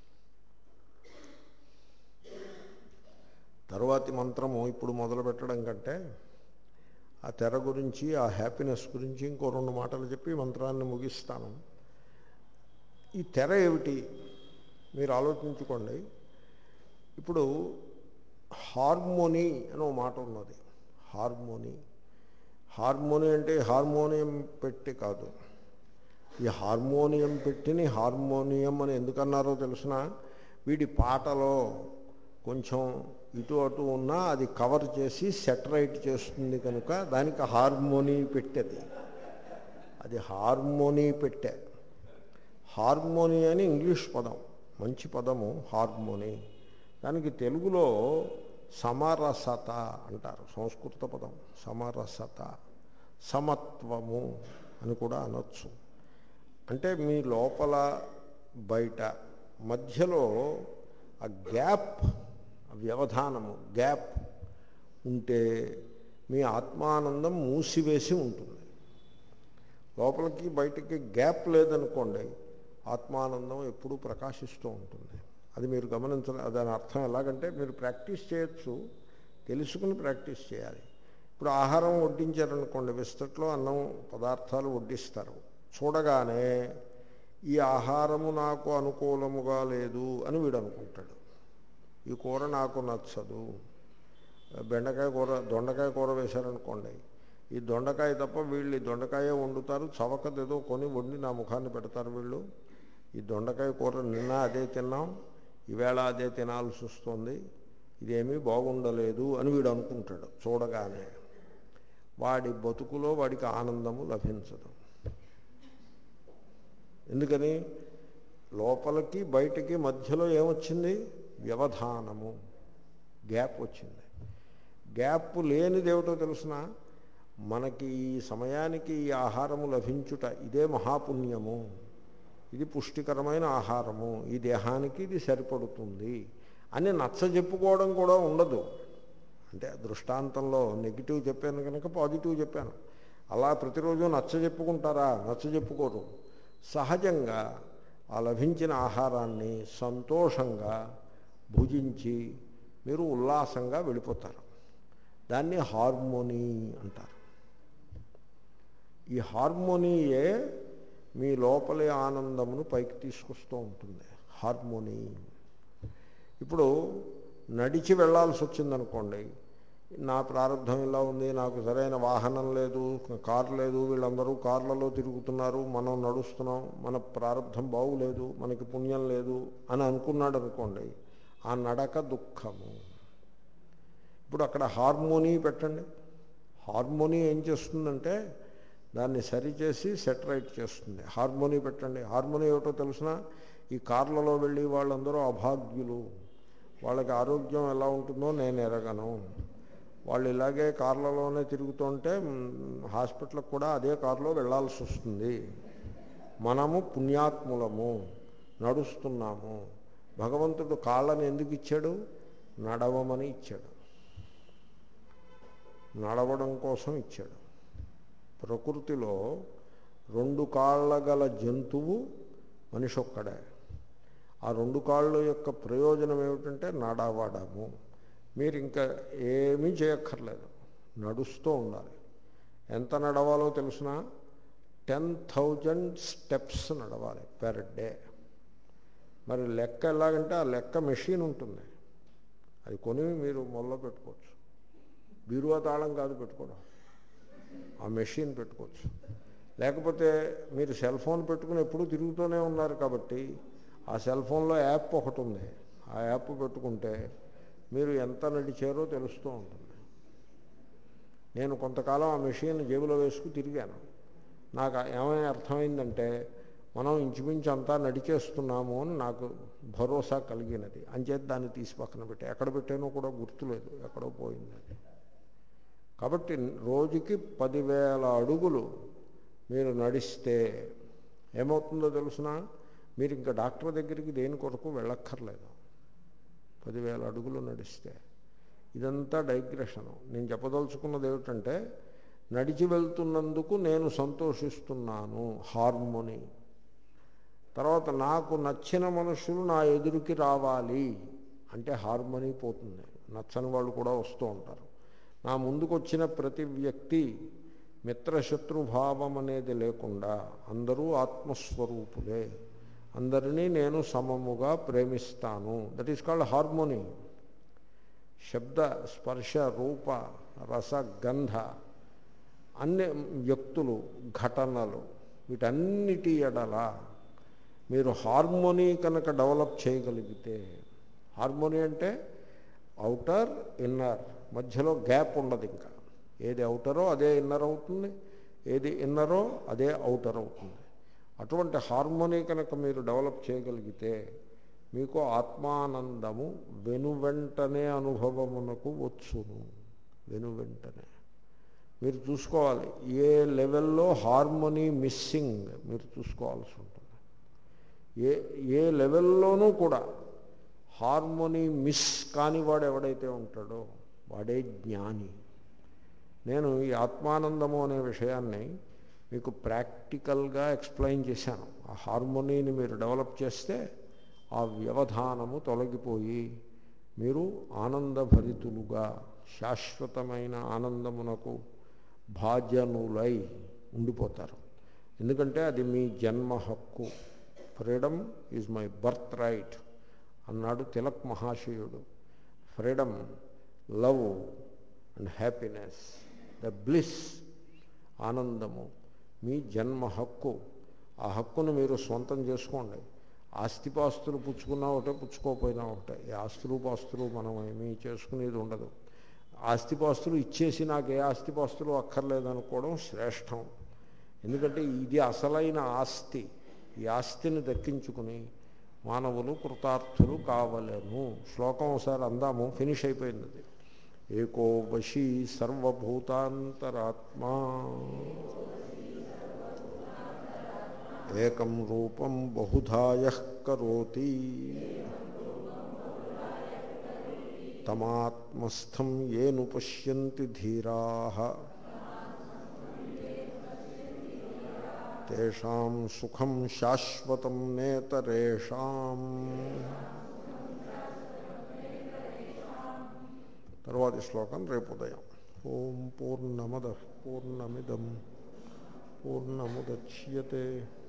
తరువాతి మంత్రము ఇప్పుడు మొదలు పెట్టడం కంటే ఆ తెర గురించి, ఆ హ్యాపీనెస్ గురించి ఇంకో రెండు మాటలు చెప్పి మంత్రాన్ని ముగిస్తాను. ఈ తెర ఏమిటి మీరు ఆలోచించుకోండి. ఇప్పుడు హార్మోనీ అని ఒక మాట ఉన్నది. హార్మోనీ హార్మోనీ అంటే హార్మోనియం పెట్టి కాదు. ఈ హార్మోనియం పెట్టిని హార్మోనియం అని ఎందుకన్నారో తెలుసిన? వీడి పాటలో కొంచెం ఇటు అటు ఉన్నా అది కవర్ చేసి సెటరైట్ చేస్తుంది కనుక దానికి హార్మోనీ పెట్టేది. అది హార్మోనీ పెట్టే. హార్మోనీ అని ఇంగ్లీష్ పదం, మంచి పదము హార్మోనీ. దానికి తెలుగులో సమరసత అంటారు, సంస్కృత పదం సమరసత. సమత్వము అని కూడా అనొచ్చు. అంటే మీ లోపల బయట మధ్యలో ఆ గ్యాప్, వ్యవధానము, గ్యాప్ ఉంటే మీ ఆత్మానందం మూసివేసి ఉంటుంది. లోపలికి బయటికి గ్యాప్ లేదనుకోండి, ఆత్మానందం ఎప్పుడూ ప్రకాశిస్తూ ఉంటుంది. అది మీరు గమనించాలి. దాని అర్థం ఎలాగంటే మీరు ప్రాక్టీస్ చేయొచ్చు, తెలుసుకుని ప్రాక్టీస్ చేయాలి. ఇప్పుడు ఆహారం వడ్డించారనుకోండి, విస్తట్లో అన్నం పదార్థాలు వడ్డిస్తారు. చూడగానే ఈ ఆహారము నాకు అనుకూలముగా లేదు అని వీడు అనుకుంటాడు. ఈ కూర నాకు నచ్చదు. బెండకాయ కూర, దొండకాయ కూర వేశారనుకోండి, ఈ దొండకాయ తప్ప వీళ్ళు ఈ దొండకాయ వండుతారు, చవకదేదో కొని వండి నా ముఖాన్ని పెడతారు వీళ్ళు. ఈ దొండకాయ కూర నిన్న అదే తిన్నాం, ఈవేళ అదే తినాల్సి వస్తుంది, ఇదేమీ బాగుండలేదు అని వీడు అనుకుంటాడు. చూడగానే వాడి బతుకులో వాడికి ఆనందము లభించదు. ఎందుకని? లోపలికి బయటికి మధ్యలో ఏమొచ్చింది? వ్యవధానము. గ్యాప్ వచ్చింది. గ్యాప్ లేనిది ఏమిటో తెలుసిన, మనకి ఈ సమయానికి ఈ ఆహారము లభించుట ఇదే మహాపుణ్యము, ఇది పుష్టికరమైన ఆహారము, ఈ దేహానికి ఇది సరిపడుతుంది అని నచ్చ చెప్పుకోవడం కూడా ఉండదు. అంటే దృష్టాంతంలో నెగిటివ్ చెప్పాను కనుక పాజిటివ్ చెప్పాను. అలా ప్రతిరోజు నచ్చ చెప్పుకుంటారా? నచ్చ చెప్పుకోరు. సహజంగా ఆ లభించిన ఆహారాన్ని సంతోషంగా భుజించి మీరు ఉల్లాసంగా వెళ్ళిపోతారు. దాన్ని హార్మోనీ అంటారు. ఈ హార్మోనీయే మీ లోపలి ఆనందమును పైకి తీసుకొస్తూ ఉంటుంది. హార్మోనీ. ఇప్పుడు నడిచి వెళ్ళాల్సి వచ్చిందనుకోండి, నా ప్రారంభం ఇలా ఉంది, నాకు సరైన వాహనం లేదు, కారు లేదు, వీళ్ళందరూ కార్లలో తిరుగుతున్నారు, మనం నడుస్తున్నాం, మన ప్రారంభం బాగులేదు, మనకి పుణ్యం లేదు అని అనుకున్నాడు అనుకోండి, ఆ నడక దుఃఖము. ఇప్పుడు అక్కడ హార్మోనీ పెట్టండి. హార్మోనీ ఏం చేస్తుందంటే దాన్ని సరిచేసి సెటరైట్ చేస్తుంది. హార్మోనీ పెట్టండి. హార్మోనీ ఏమిటో తెలిసిన, ఈ కార్లలో వెళ్ళి వాళ్ళందరూ అభాగ్యులు, వాళ్ళకి ఆరోగ్యం ఎలా ఉంటుందో నేను ఎరగను, వాళ్ళు ఇలాగే కార్లలోనే తిరుగుతుంటే హాస్పిటల్కి కూడా అదే కారులో వెళ్ళాల్సి వస్తుంది, మనము పుణ్యాత్ములము, నడుస్తున్నాము. భగవంతుడు కాళ్ళని ఎందుకు ఇచ్చాడు? నడవమని ఇచ్చాడు, నడవడం కోసం ఇచ్చాడు. ప్రకృతిలో రెండు కాళ్ళ గల జంతువు మనిషి ఒక్కడే. ఆ రెండు కాళ్ళ యొక్క ప్రయోజనం ఏమిటంటే నడవడము. మీరు ఇంకా ఏమీ చేయక్కర్లేదు, నడుస్తూ ఉండాలి. ఎంత నడవాలో తెలుసిన, టెన్ థౌజండ్ స్టెప్స్ నడవాలి పెర్ డే. మరి లెక్క ఎలాగంటే ఆ లెక్క మెషిన్ ఉంటుంది, అది కొని మీరు మొదలు పెట్టుకోవచ్చు. బీరువా తాళం కాదు పెట్టుకోవడం, ఆ మెషిన్ పెట్టుకోవచ్చు. లేకపోతే మీరు సెల్ ఫోన్ పెట్టుకుని ఎప్పుడూ తిరుగుతూనే ఉన్నారు కాబట్టి ఆ సెల్ ఫోన్లో యాప్ ఒకటి ఉంది, ఆ యాప్ పెట్టుకుంటే మీరు ఎంత నడిచారో తెలుస్తూ ఉంటుంది. నేను కొంతకాలం ఆ మెషిన్ జేబులో వేసుకు తిరిగాను. నాకు ఏమైనా అర్థమైందంటే మనం ఇంచుమించు అంతా నడిచేస్తున్నాము అని నాకు భరోసా కలిగినది. అంచేత దాన్ని తీసి పక్కన పెట్టి, ఎక్కడ పెట్టానో కూడా గుర్తులేదు, ఎక్కడో పోయింది అది. కాబట్టి రోజుకి పదివేల అడుగులు మీరు నడిస్తే ఏమవుతుందో తెలుసిన, మీరు ఇంకా డాక్టర్ దగ్గరికి దేని కొరకు వెళ్ళక్కర్లేదు. పదివేల అడుగులు నడిస్తే. ఇదంతా డైగ్రెషను. నేను చెప్పదలుచుకున్నది ఏమిటంటే, నడిచి వెళ్తున్నందుకు నేను సంతోషిస్తున్నాను, హార్మోనీ. తర్వాత నాకు నచ్చిన మనుషులు నా ఎదురుకి రావాలి అంటే హార్మోనీ పోతుంది. నచ్చని వాళ్ళు కూడా వస్తూ ఉంటారు. నా ముందుకు వచ్చిన ప్రతి వ్యక్తి మిత్రశత్రుభావం అనేది లేకుండా అందరూ ఆత్మస్వరూపులే, అందరినీ నేను సమముగా ప్రేమిస్తాను. That is called harmony. శబ్ద స్పర్శ రూప రస గంధ అన్ని వ్యక్తులు ఘటనలు వీటన్నిటి ఎడల మీరు హార్మోనీ కనుక డెవలప్ చేయగలిగితే, హార్మోనీ అంటే అవుటర్ ఇన్నర్, మధ్యలో గ్యాప్ ఉండదు. ఇంకా ఏది అవుటరో అదే ఇన్నర్ అవుతుంది, ఏది ఇన్నరో అదే అవుటర్ అవుతుంది. అటువంటి హార్మోనీ కనుక మీరు డెవలప్ చేయగలిగితే మీకు ఆత్మానందము వెనువెంటనే అనుభవమునకు వచ్చును. వెనువెంటనే మీరు చూసుకోవాలి, ఏ లెవెల్లో హార్మోనీ మిస్సింగ్ మీరు చూసుకోవాల్సి ఉంటుంది. ఏ ఏ లెవెల్లోనూ కూడా హార్మోనీ మిస్ కానివాడు ఎవడైతే ఉంటాడో వాడే జ్ఞాని. నేను ఈ ఆత్మానందము అనే విషయాన్ని మీకు ప్రాక్టికల్గా ఎక్స్ప్లెయిన్ చేశాను. ఆ హార్మోనీని మీరు డెవలప్ చేస్తే ఆ వ్యవధానము తొలగిపోయి మీరు ఆనందభరితులుగా శాశ్వతమైన ఆనందమునకు భాజనులై ఉండిపోతారు. ఎందుకంటే అది మీ జన్మ హక్కు. Freedom is my birth right అన్నాడు తిలక్ మహాశయుడు. Freedom, love and happiness, the bliss, ఆనందము మీ జన్మ హక్కు. ఆ హక్కును మీరు స్వంతం చేసుకోండి. ఆస్తిపాస్తులు పుచ్చుకున్నా ఒకటే, పుచ్చుకోకపోయినా ఒకటే. ఈ ఆస్తులు పాస్తులు మనం ఏమీ చేసుకునేది ఉండదు. ఆస్తిపాస్తులు ఇచ్చేసి నాకు ఏ ఆస్తిపాస్తులు అక్కర్లేదనుకోవడం శ్రేష్టం. ఎందుకంటే ఇది అసలైన ఆస్తి. ఈ ఆస్తిని దక్కించుకుని మానవులు కృతార్థులు కావలేను. శ్లోకం ఒకసారి అందాము, ఫినిష్ అయిపోయింది అది. ఏకో వశీ సర్వభూతాంతరాత్మా ఏకం రూపం బహుధా యః కరోతి తమాత్మస్థం ఏను పశ్యంతి ధీరాః తేషాం సుఖం శాశ్వతం నేతరేషాం. తర్వాతి శ్లోకం రేపు ఉదయం. ఓం పూర్ణమదః పూర్ణమిదం పూర్ణముదచ్యతే